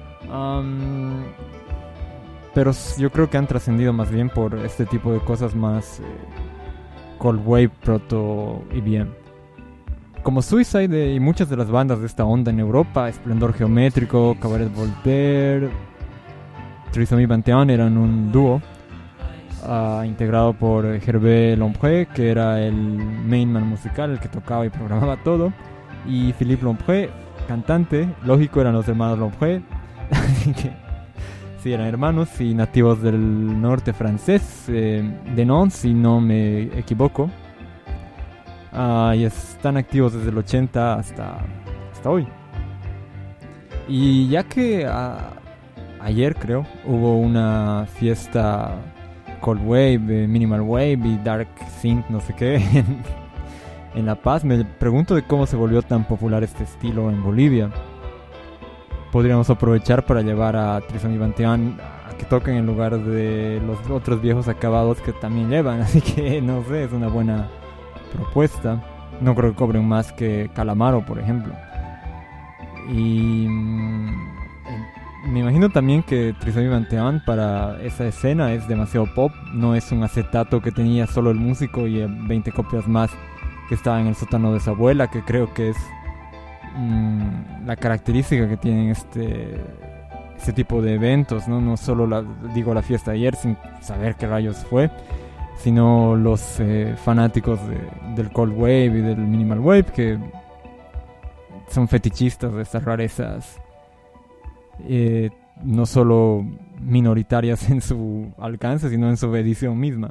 Pero yo creo que han trascendido más bien por este tipo de cosas más Cold Wave, proto EBM. Como Suicide y muchas de las bandas de esta onda en Europa, Esplendor Geométrico, Cabaret Voltaire, Trisomie 21 eran un dúo integrado por Hervé Lompré, que era el main man musical, el que tocaba y programaba todo, y Philippe Lompré, cantante. Lógico, eran los hermanos Lompré, así que sí, eran hermanos y nativos del norte francés, de Nantes, si no me equivoco. Y están activos desde el 80 hasta hoy. Y ya que ayer, creo, hubo una fiesta Cold Wave, Minimal Wave y Dark Synth, no sé qué, en La Paz, me pregunto de cómo se volvió tan popular este estilo en Bolivia. Podríamos aprovechar para llevar a Trisomie 21 a que toquen en lugar de los otros viejos acabados que también llevan, así que no sé, es una buena propuesta. No creo que cobren más que Calamaro, por ejemplo. Y me imagino también que Trisomie 21 para esa escena es demasiado pop. No es un acetato que tenía solo el músico y 20 copias más que estaban en el sótano de su abuela, que creo que es la característica que tienen este tipo de eventos, ¿no? No solo la fiesta de ayer sin saber qué rayos fue, sino los fanáticos del Cold Wave y del Minimal Wave, que son fetichistas de estas rarezas, no solo minoritarias en su alcance, sino en su edición misma.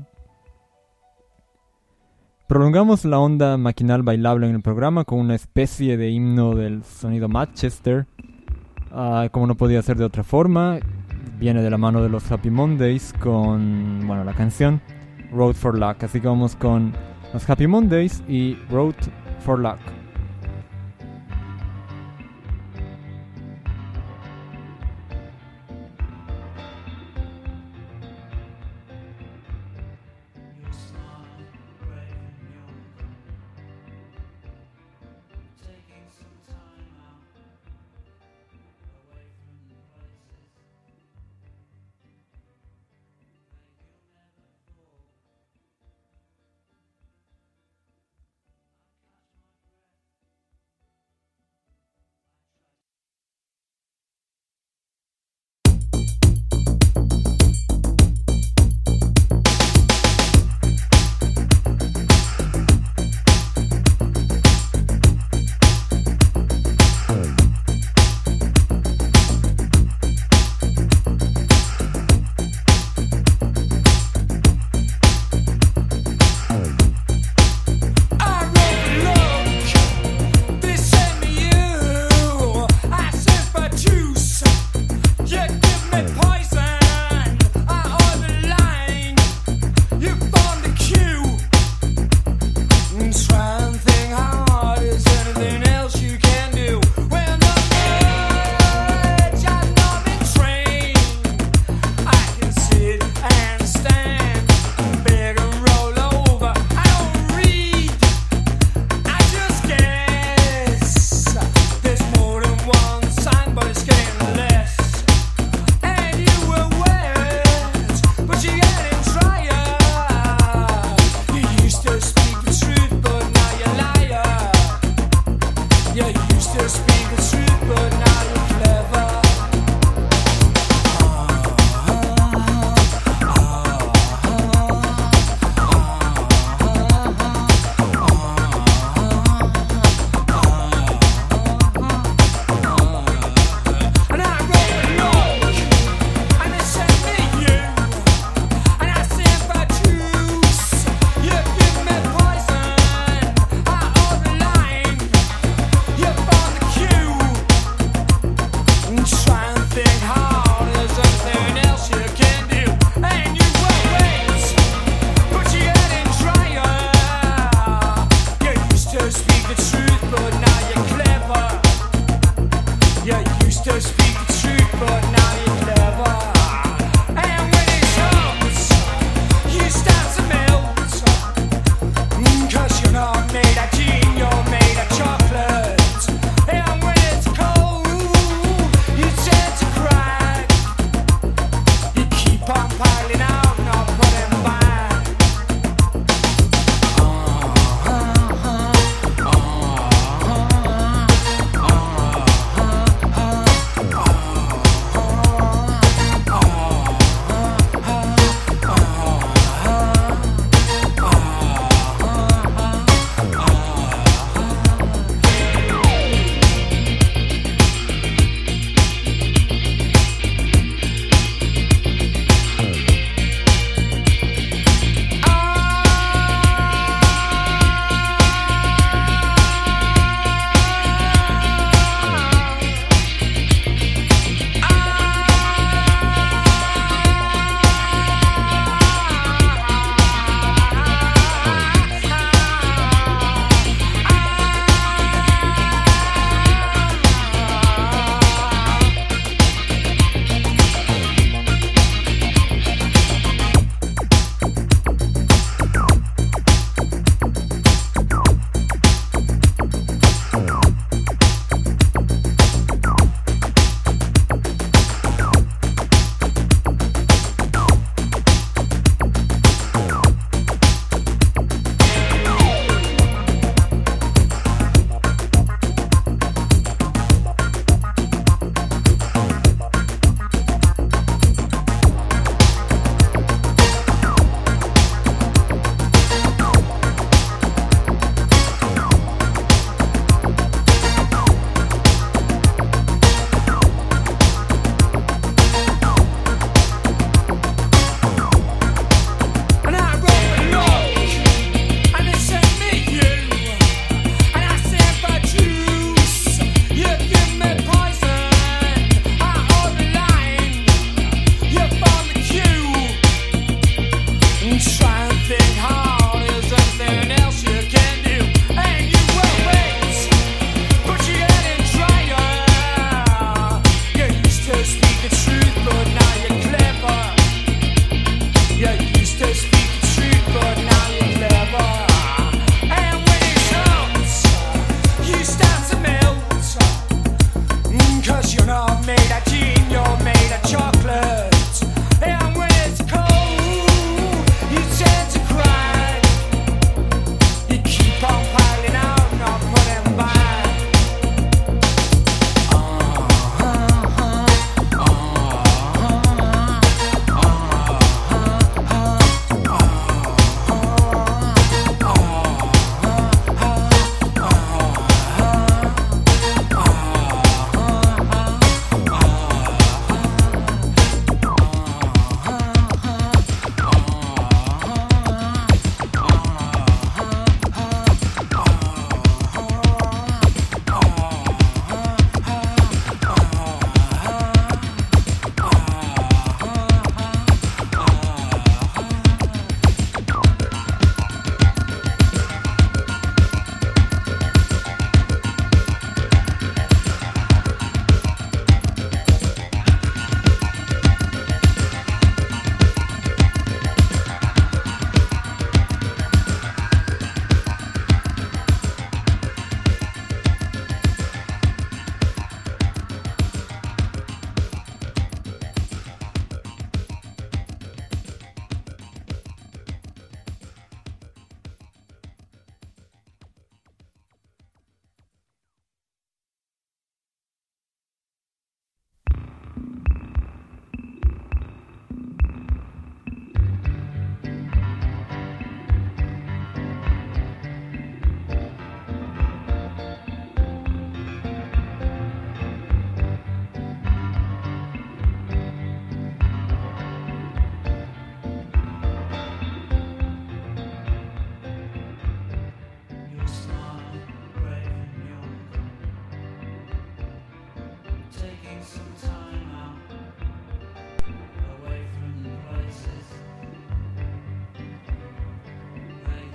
Prolongamos la onda maquinal bailable en el programa con una especie de himno del sonido Manchester. Como no podía ser de otra forma, viene de la mano de los Happy Mondays con, la canción Road for Luck. Así que vamos con los Happy Mondays y Road for Luck.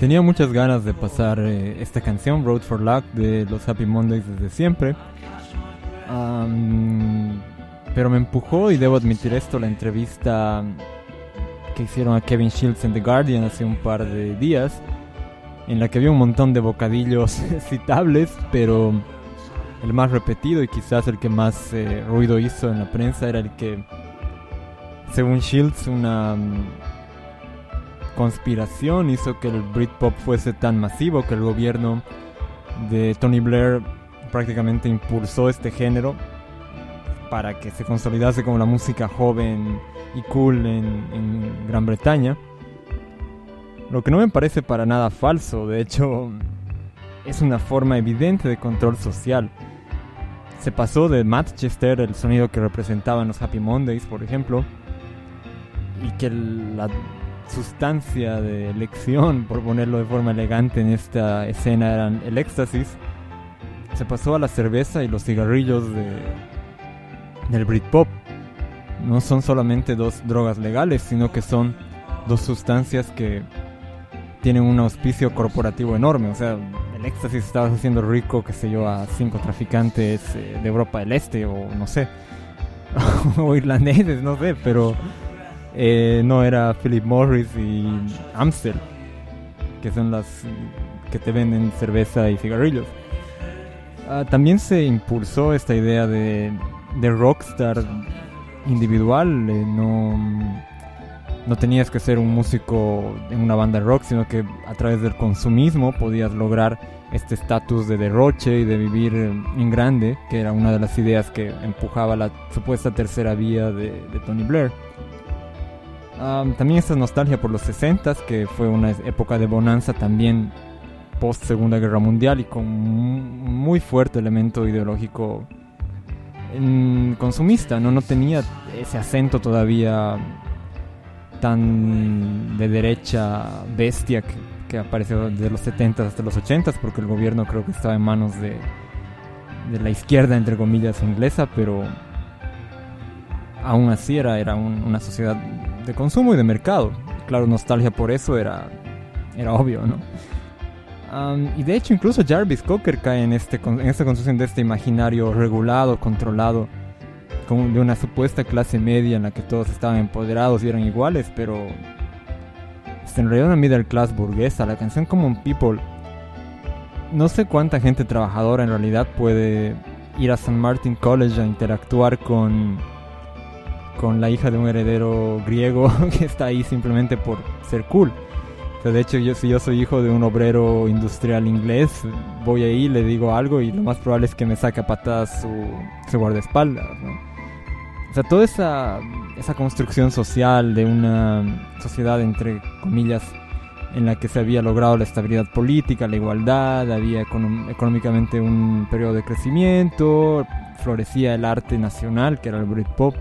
Tenía muchas ganas de pasar esta canción, Road for Luck, de los Happy Mondays desde siempre. Pero me empujó, y debo admitir esto, la entrevista que hicieron a Kevin Shields en The Guardian hace un par de días, en la que había un montón de bocadillos citables, pero el más repetido y quizás el que más ruido hizo en la prensa era el que, según Shields, una conspiración hizo que el Britpop fuese tan masivo que el gobierno de Tony Blair prácticamente impulsó este género para que se consolidase como la música joven y cool en Gran Bretaña. Lo que no me parece para nada falso, de hecho es una forma evidente de control social. Se pasó de Manchester, el sonido que representaban los Happy Mondays, por ejemplo, y que la sustancia de elección, por ponerlo de forma elegante en esta escena, eran el éxtasis. Se pasó a la cerveza y los cigarrillos del Britpop. No son solamente dos drogas legales, sino que son dos sustancias que tienen un auspicio corporativo enorme. O sea, el éxtasis estaba haciendo rico, qué sé yo, a 5 traficantes de Europa del Este, o no sé, o irlandeses, no sé, pero no era Philip Morris y Amstel, que son las que te venden cerveza y cigarrillos. También se impulsó esta idea de rockstar individual. No tenías que ser un músico en una banda de rock, sino que a través del consumismo podías lograr este estatus de derroche y de vivir en grande, que era una de las ideas que empujaba la supuesta tercera vía de Tony Blair. También esta nostalgia por los 60s, que fue una época de bonanza también post Segunda Guerra Mundial, y con un muy fuerte elemento ideológico consumista, no tenía ese acento todavía tan de derecha bestia que apareció desde los 70s hasta los 80s, porque el gobierno creo que estaba en manos de la izquierda, entre comillas, inglesa, pero aún así era una sociedad de consumo y de mercado. Claro, nostalgia por eso era obvio, ¿no? Y de hecho incluso Jarvis Cocker cae en esta construcción de este imaginario regulado, controlado, como de una supuesta clase media en la que todos estaban empoderados y eran iguales, pero en realidad una middle class burguesa. La canción Common People, no sé cuánta gente trabajadora en realidad puede ir a St. Martin College a interactuar con la hija de un heredero griego que está ahí simplemente por ser cool. O sea, de hecho, si yo soy hijo de un obrero industrial inglés, voy ahí, le digo algo y lo más probable es que me saque a patadas su guardaespaldas, ¿no? O sea, toda esa construcción social de una sociedad, entre comillas, en la que se había logrado la estabilidad política, la igualdad, había económicamente un periodo de crecimiento, florecía el arte nacional, que era el Britpop.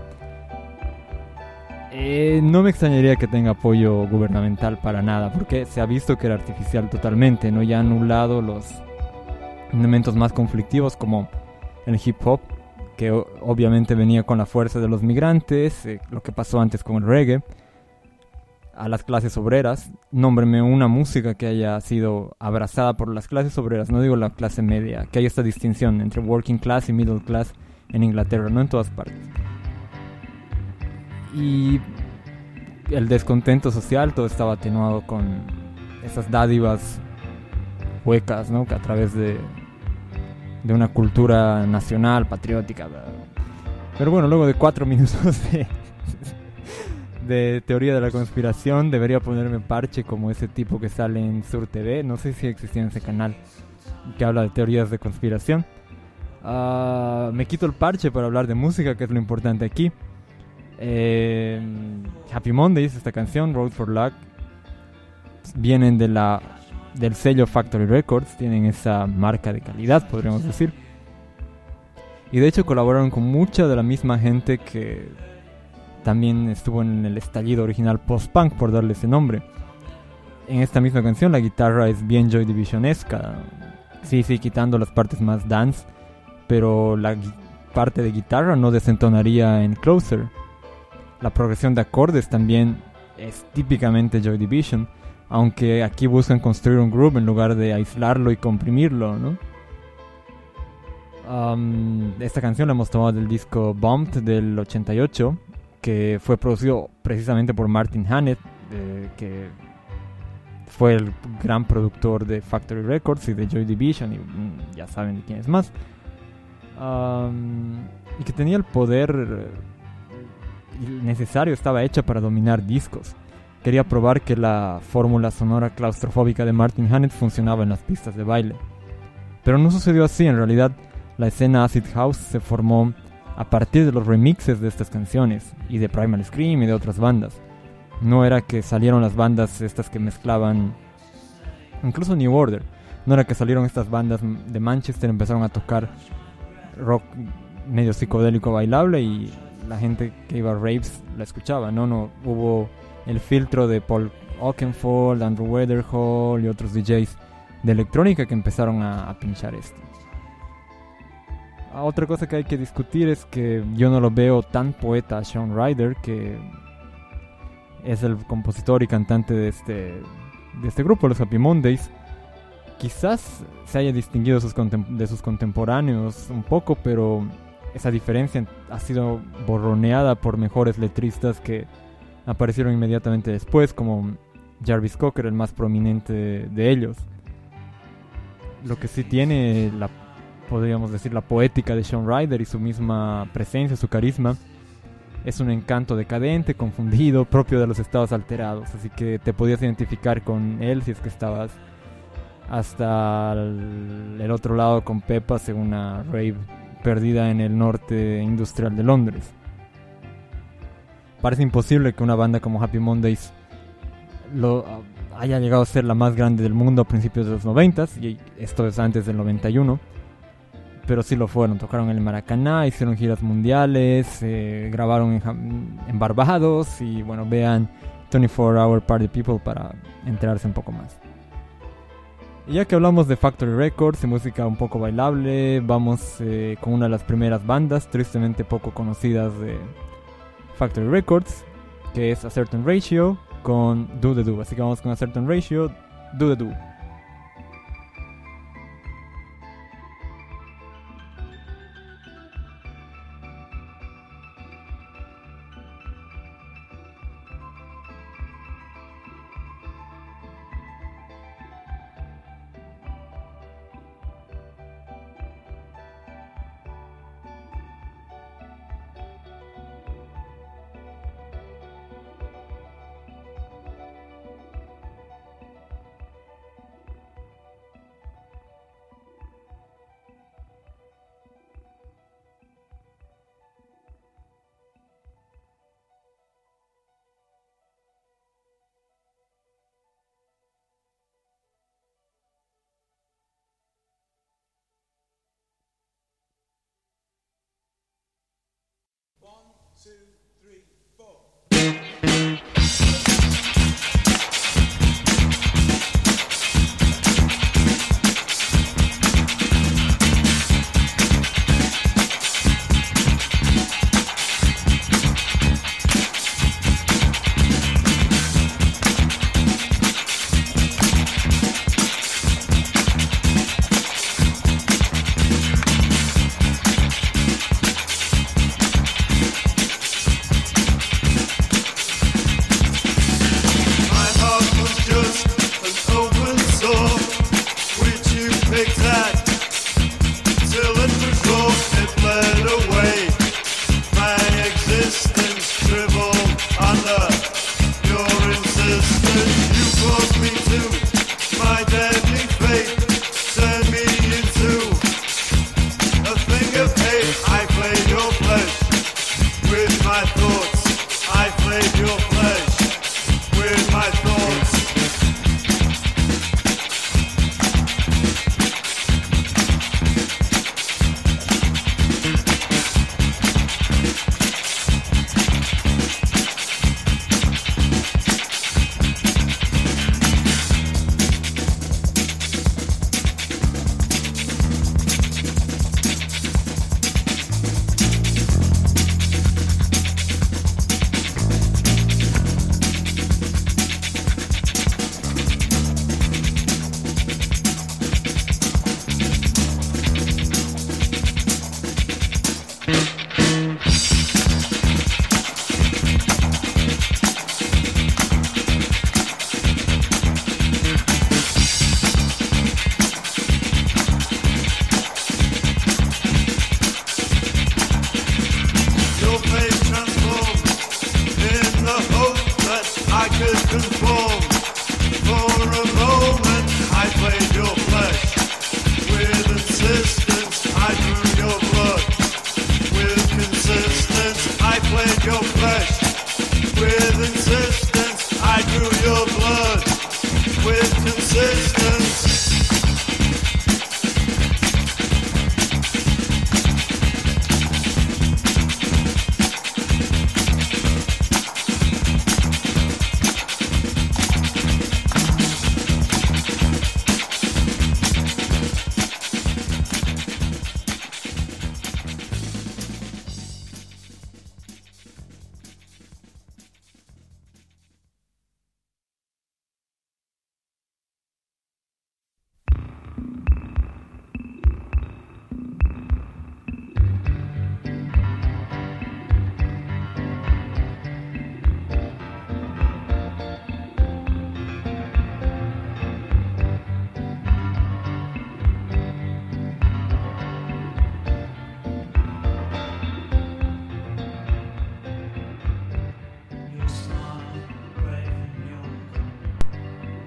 No me extrañaría que tenga apoyo gubernamental para nada, porque se ha visto que era artificial totalmente, ¿no? Ya han anulado los elementos más conflictivos como el hip hop, que obviamente venía con la fuerza de los migrantes, lo que pasó antes con el reggae, a las clases obreras. Nómbreme una música que haya sido abrazada por las clases obreras, no digo la clase media, que haya esta distinción entre working class y middle class en Inglaterra, no en todas partes. Y el descontento social todo estaba atenuado con esas dádivas huecas, ¿no? Que a través de una cultura nacional, patriótica. Pero bueno, luego de 4 minutos de teoría de la conspiración, debería ponerme parche como ese tipo que sale en Sur TV. No sé si existía en ese canal que habla de teorías de conspiración. Me quito el parche para hablar de música, que es lo importante aquí. Happy Mondays, esta canción, Road for Luck, vienen del sello Factory Records, tienen esa marca de calidad, podríamos decir. Y de hecho colaboraron con mucha de la misma gente que también estuvo en el estallido original post-punk, por darle ese nombre. En esta misma canción la guitarra es bien Joy Division-esca, sí, quitando las partes más dance, pero la parte de guitarra no desentonaría en Closer. La progresión de acordes también es típicamente Joy Division, aunque aquí buscan construir un groove en lugar de aislarlo y comprimirlo, ¿no? Esta canción la hemos tomado del disco Bumped del 88, que fue producido precisamente por Martin Hannett, que fue el gran productor de Factory Records y de Joy Division, y ya saben de quién es más. Y que tenía el poder necesario, estaba hecha para dominar discos. Quería probar que la fórmula sonora claustrofóbica de Martin Hannett funcionaba en las pistas de baile. Pero no sucedió así. En realidad, la escena Acid House se formó a partir de los remixes de estas canciones y de Primal Scream y de otras bandas. No era que salieron las bandas estas que mezclaban, incluso New Order, no era que salieron estas bandas de Manchester, empezaron a tocar rock medio psicodélico bailable y la gente que iba a raves la escuchaba, no hubo el filtro de Paul Oakenfold, Andrew Weatherall y otros DJs de electrónica que empezaron a pinchar esto. Otra cosa que hay que discutir es que yo no lo veo tan poeta a Shaun Ryder, que es el compositor y cantante de este grupo, los Happy Mondays. Quizás se haya distinguido de sus contemporáneos un poco, pero esa diferencia ha sido borroneada por mejores letristas que aparecieron inmediatamente después, como Jarvis Cocker, el más prominente de ellos. Lo que sí tiene, podríamos decir, la poética de Shaun Ryder y su misma presencia, su carisma, es un encanto decadente, confundido, propio de los estados alterados. Así que te podías identificar con él si es que estabas hasta el otro lado con Pepas en una rave perdida en el norte industrial de Londres. Parece imposible que una banda como Happy Mondays haya llegado a ser la más grande del mundo a principios de los 90s, y esto es antes del 91, pero sí lo fueron. Tocaron en el Maracaná, hicieron giras mundiales, grabaron en Barbados, y bueno, vean 24 Hour Party People para enterarse un poco más. Y ya que hablamos de Factory Records y música un poco bailable, vamos con una de las primeras bandas tristemente poco conocidas de Factory Records, que es A Certain Ratio con Do The Do. Así que vamos con A Certain Ratio, Do The Do.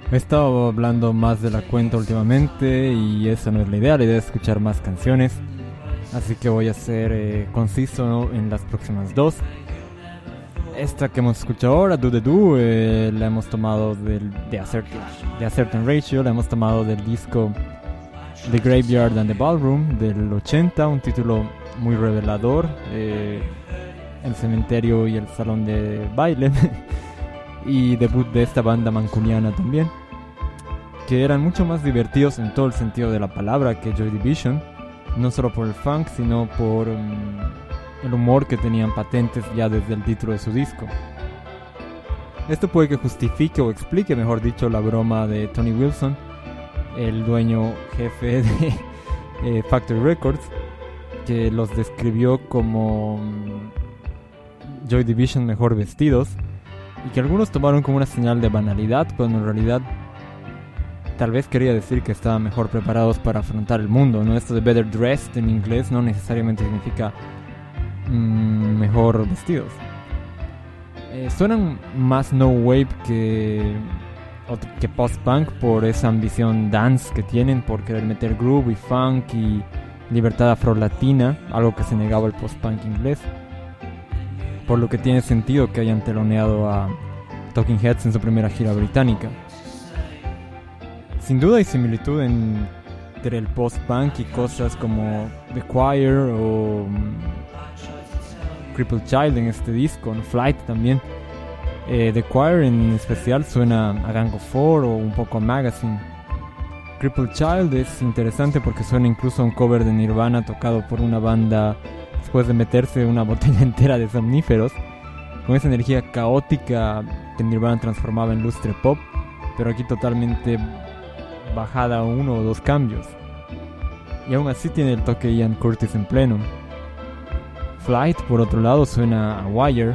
He estado hablando más de la cuenta últimamente y esa no es la idea es escuchar más canciones. Así que voy a ser conciso, ¿no?, en las próximas dos. Esta que hemos escuchado ahora, Do The Do, la hemos tomado de A Certain Ratio, la hemos tomado del disco The Graveyard and the Ballroom del 80, un título muy revelador, El cementerio y el salón de baile, y debut de esta banda mancuniana también, que eran mucho más divertidos en todo el sentido de la palabra que Joy Division, no solo por el funk, sino por el humor que tenían patentes ya desde el título de su disco. Esto puede que justifique o explique, mejor dicho, la broma de Tony Wilson, el dueño jefe de Factory Records, que los describió como Joy Division mejor vestidos, y que algunos tomaron como una señal de banalidad, cuando en realidad tal vez quería decir que estaban mejor preparados para afrontar el mundo, ¿no? Esto de better dressed en inglés no necesariamente significa mejor vestidos. Suenan más no wave que post-punk por esa ambición dance que tienen, por querer meter groove y funk y libertad afro-latina, algo que se negaba el post-punk inglés, por lo que tiene sentido que hayan teloneado a Talking Heads en su primera gira británica. Sin duda hay similitud entre el post-punk y cosas como The Choir o Crippled Child en este disco, en Flight también. The Choir en especial suena a Gang of Four o un poco a Magazine. Crippled Child es interesante porque suena incluso a un cover de Nirvana tocado por una banda después de meterse una botella entera de somníferos, con esa energía caótica que Nirvana transformaba en lustre pop, pero aquí totalmente bajada a uno o dos cambios. Y aún así tiene el toque Ian Curtis en pleno. Flight, por otro lado, suena a Wire.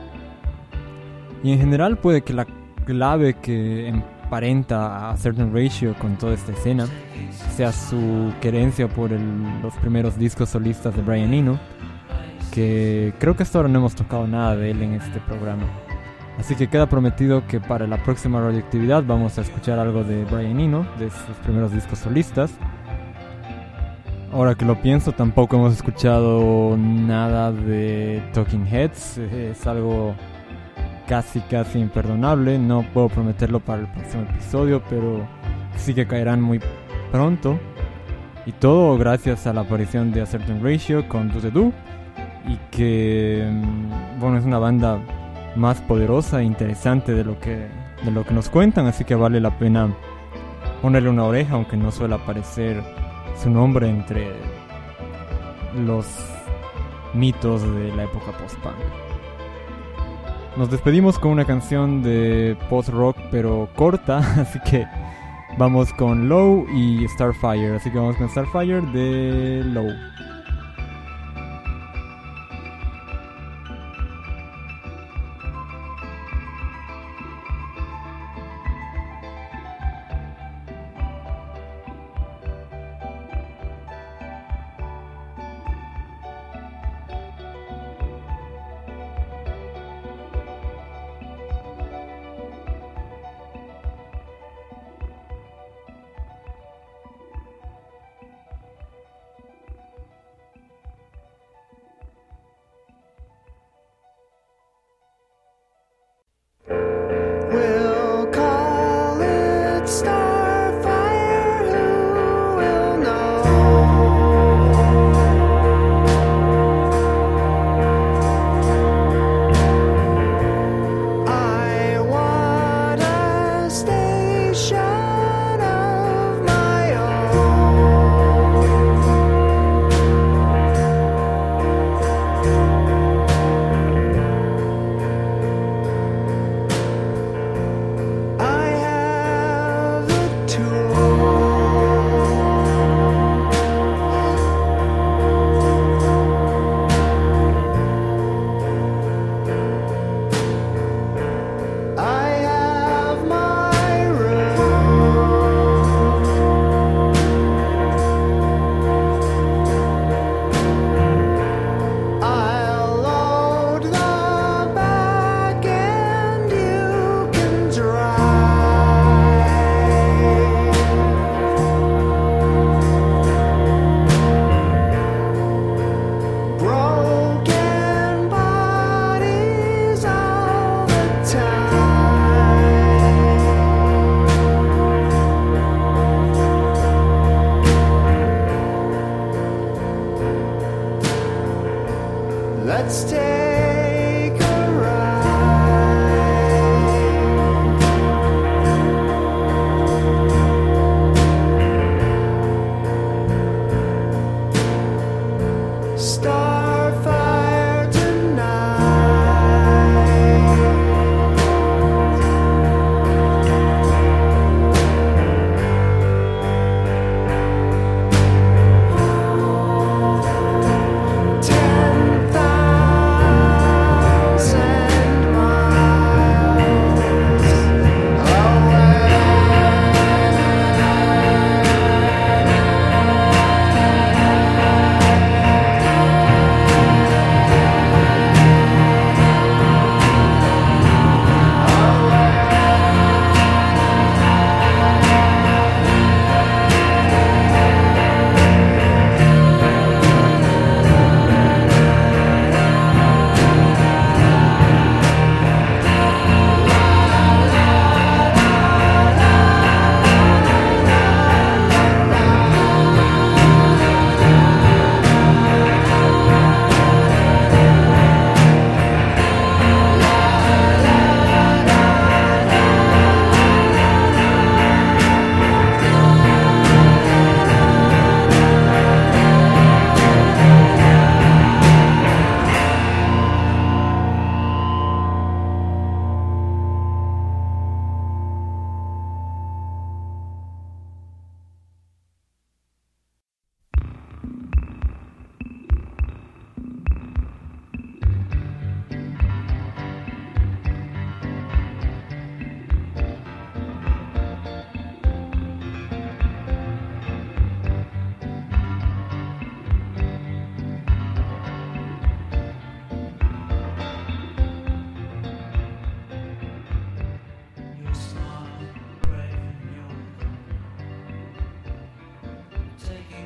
Y en general puede que la clave que emparenta a Certain Ratio con toda esta escena sea su querencia por los primeros discos solistas de Brian Eno, que creo que hasta ahora no hemos tocado nada de él en este programa. Así que queda prometido que para la próxima radioactividad vamos a escuchar algo de Brian Eno, de sus primeros discos solistas. Ahora que lo pienso, tampoco hemos escuchado nada de Talking Heads. Es algo casi imperdonable. No puedo prometerlo para el próximo episodio, pero sí que caerán muy pronto. Y todo gracias a la aparición de A Certain Ratio con Do The Do, y que, bueno, es una banda más poderosa e interesante de lo que nos cuentan, así que vale la pena ponerle una oreja, aunque no suele aparecer su nombre entre los mitos de la época post-punk. Nos despedimos con una canción de post-rock pero corta, así que vamos con Low y Starfire, así que vamos con Starfire de Low.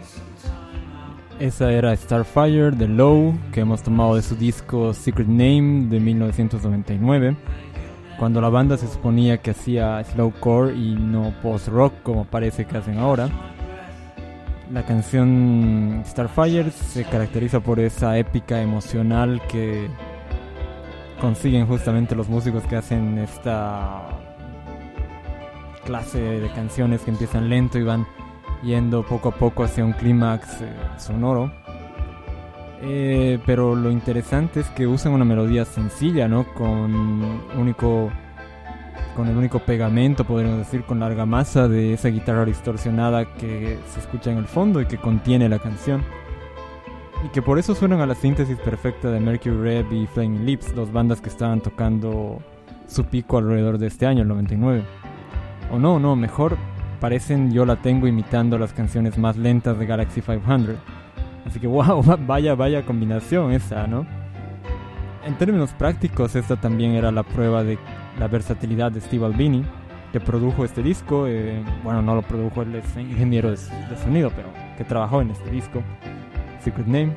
Esa era Starfire de Low, que hemos tomado de su disco Secret Name de 1999, cuando la banda se suponía que hacía slowcore y no post-rock como parece que hacen ahora. La canción Starfire se caracteriza por esa épica emocional que consiguen justamente los músicos que hacen esta clase de canciones que empiezan lento y van yendo poco a poco hacia un clímax sonoro. Pero lo interesante es que usan una melodía sencilla, ¿no? Con el único pegamento, podríamos decir, con la argamasa de esa guitarra distorsionada que se escucha en el fondo y que contiene la canción. Y que por eso suenan a la síntesis perfecta de Mercury Rev y Flaming Lips, dos bandas que estaban tocando su pico alrededor de este año, el 99. O no, mejor parecen Yo La Tengo imitando las canciones más lentas de Galaxy 500. Así que wow, vaya combinación esa, ¿no? En términos prácticos, esta también era la prueba de la versatilidad de Steve Albini, que produjo este disco. No lo produjo, él es ingeniero de sonido, pero que trabajó en este disco, Secret Name.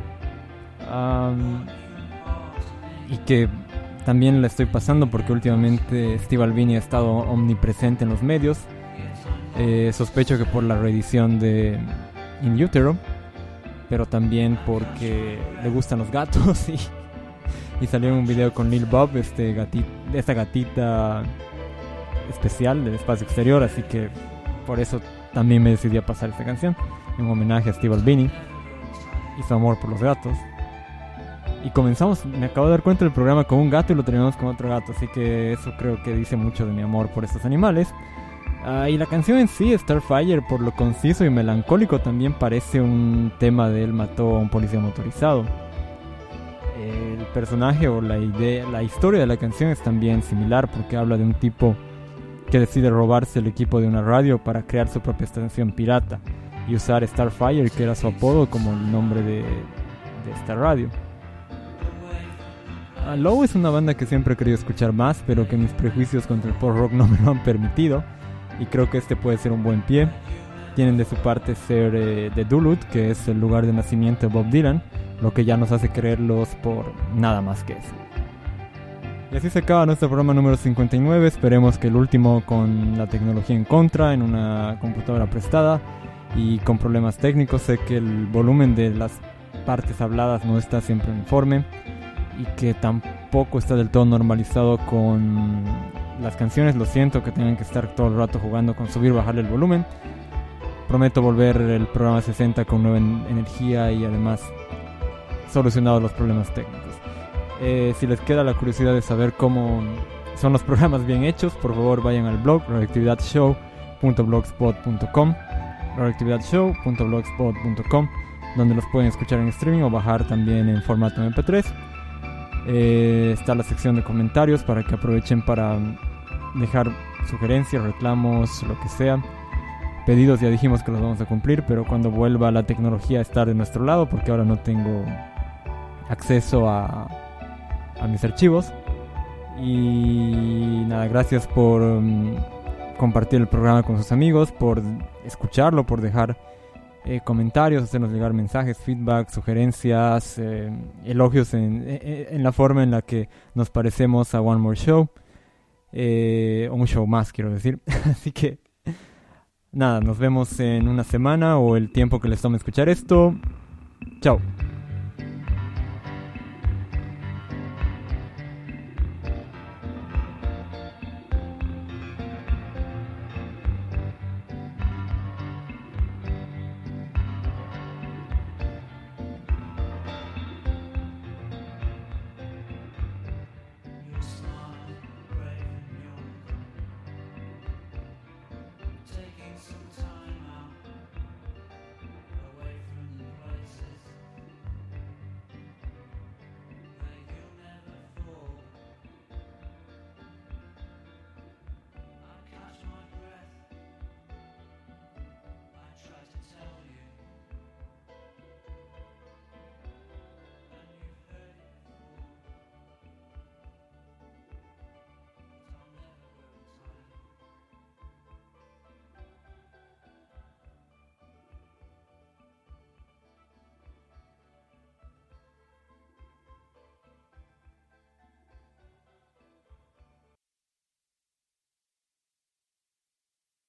Y que también la estoy pasando porque últimamente Steve Albini ha estado omnipresente en los medios. Sospecho que por la reedición de In Utero, pero también porque le gustan los gatos y salió en un video con Lil Bob, esta gatita especial del espacio exterior, así que por eso también me decidí a pasar esta canción en homenaje a Steve Albini y su amor por los gatos. Y comenzamos, me acabo de dar cuenta del programa con un gato y lo terminamos con otro gato, así que eso creo que dice mucho de mi amor por estos animales. Y la canción en sí, Starfire, por lo conciso y melancólico, también parece un tema de Él mató a un policía motorizado. El personaje o la historia de la canción es también similar, porque habla de un tipo que decide robarse el equipo de una radio para crear su propia estación pirata y usar Starfire, que era su apodo, como el nombre de esta radio. Low es una banda que siempre he querido escuchar más, pero que mis prejuicios contra el post-rock no me lo han permitido. Y creo que este puede ser un buen pie. Tienen de su parte ser de Duluth, que es el lugar de nacimiento de Bob Dylan, lo que ya nos hace creerlos por nada más que eso. Y así se acaba nuestro programa número 59. Esperemos que el último con la tecnología en contra, en una computadora prestada y con problemas técnicos. Sé que el volumen de las partes habladas no está siempre uniforme y que tampoco está del todo normalizado con las canciones. Lo siento que tengan que estar todo el rato jugando con subir y bajarle el volumen. Prometo volver el programa 60 con nueva energía y además solucionados los problemas técnicos. Si les queda la curiosidad de saber cómo son los programas bien hechos, por favor vayan al blog radioactividadshow.blogspot.com radioactividadshow.blogspot.com, donde los pueden escuchar en streaming o bajar también en formato MP3. Está la sección de comentarios para que aprovechen para dejar sugerencias, reclamos, lo que sea. Pedidos ya dijimos que los vamos a cumplir, pero cuando vuelva la tecnología a estar de nuestro lado, porque ahora no tengo acceso a mis archivos. Y nada, gracias por compartir el programa con sus amigos, por escucharlo, por dejar comentarios, hacernos llegar mensajes, feedback, sugerencias, elogios en la forma en la que nos parecemos a One More Show, o un show más, quiero decir. Así que nada, nos vemos en una semana o el tiempo que les tome escuchar esto. Chao.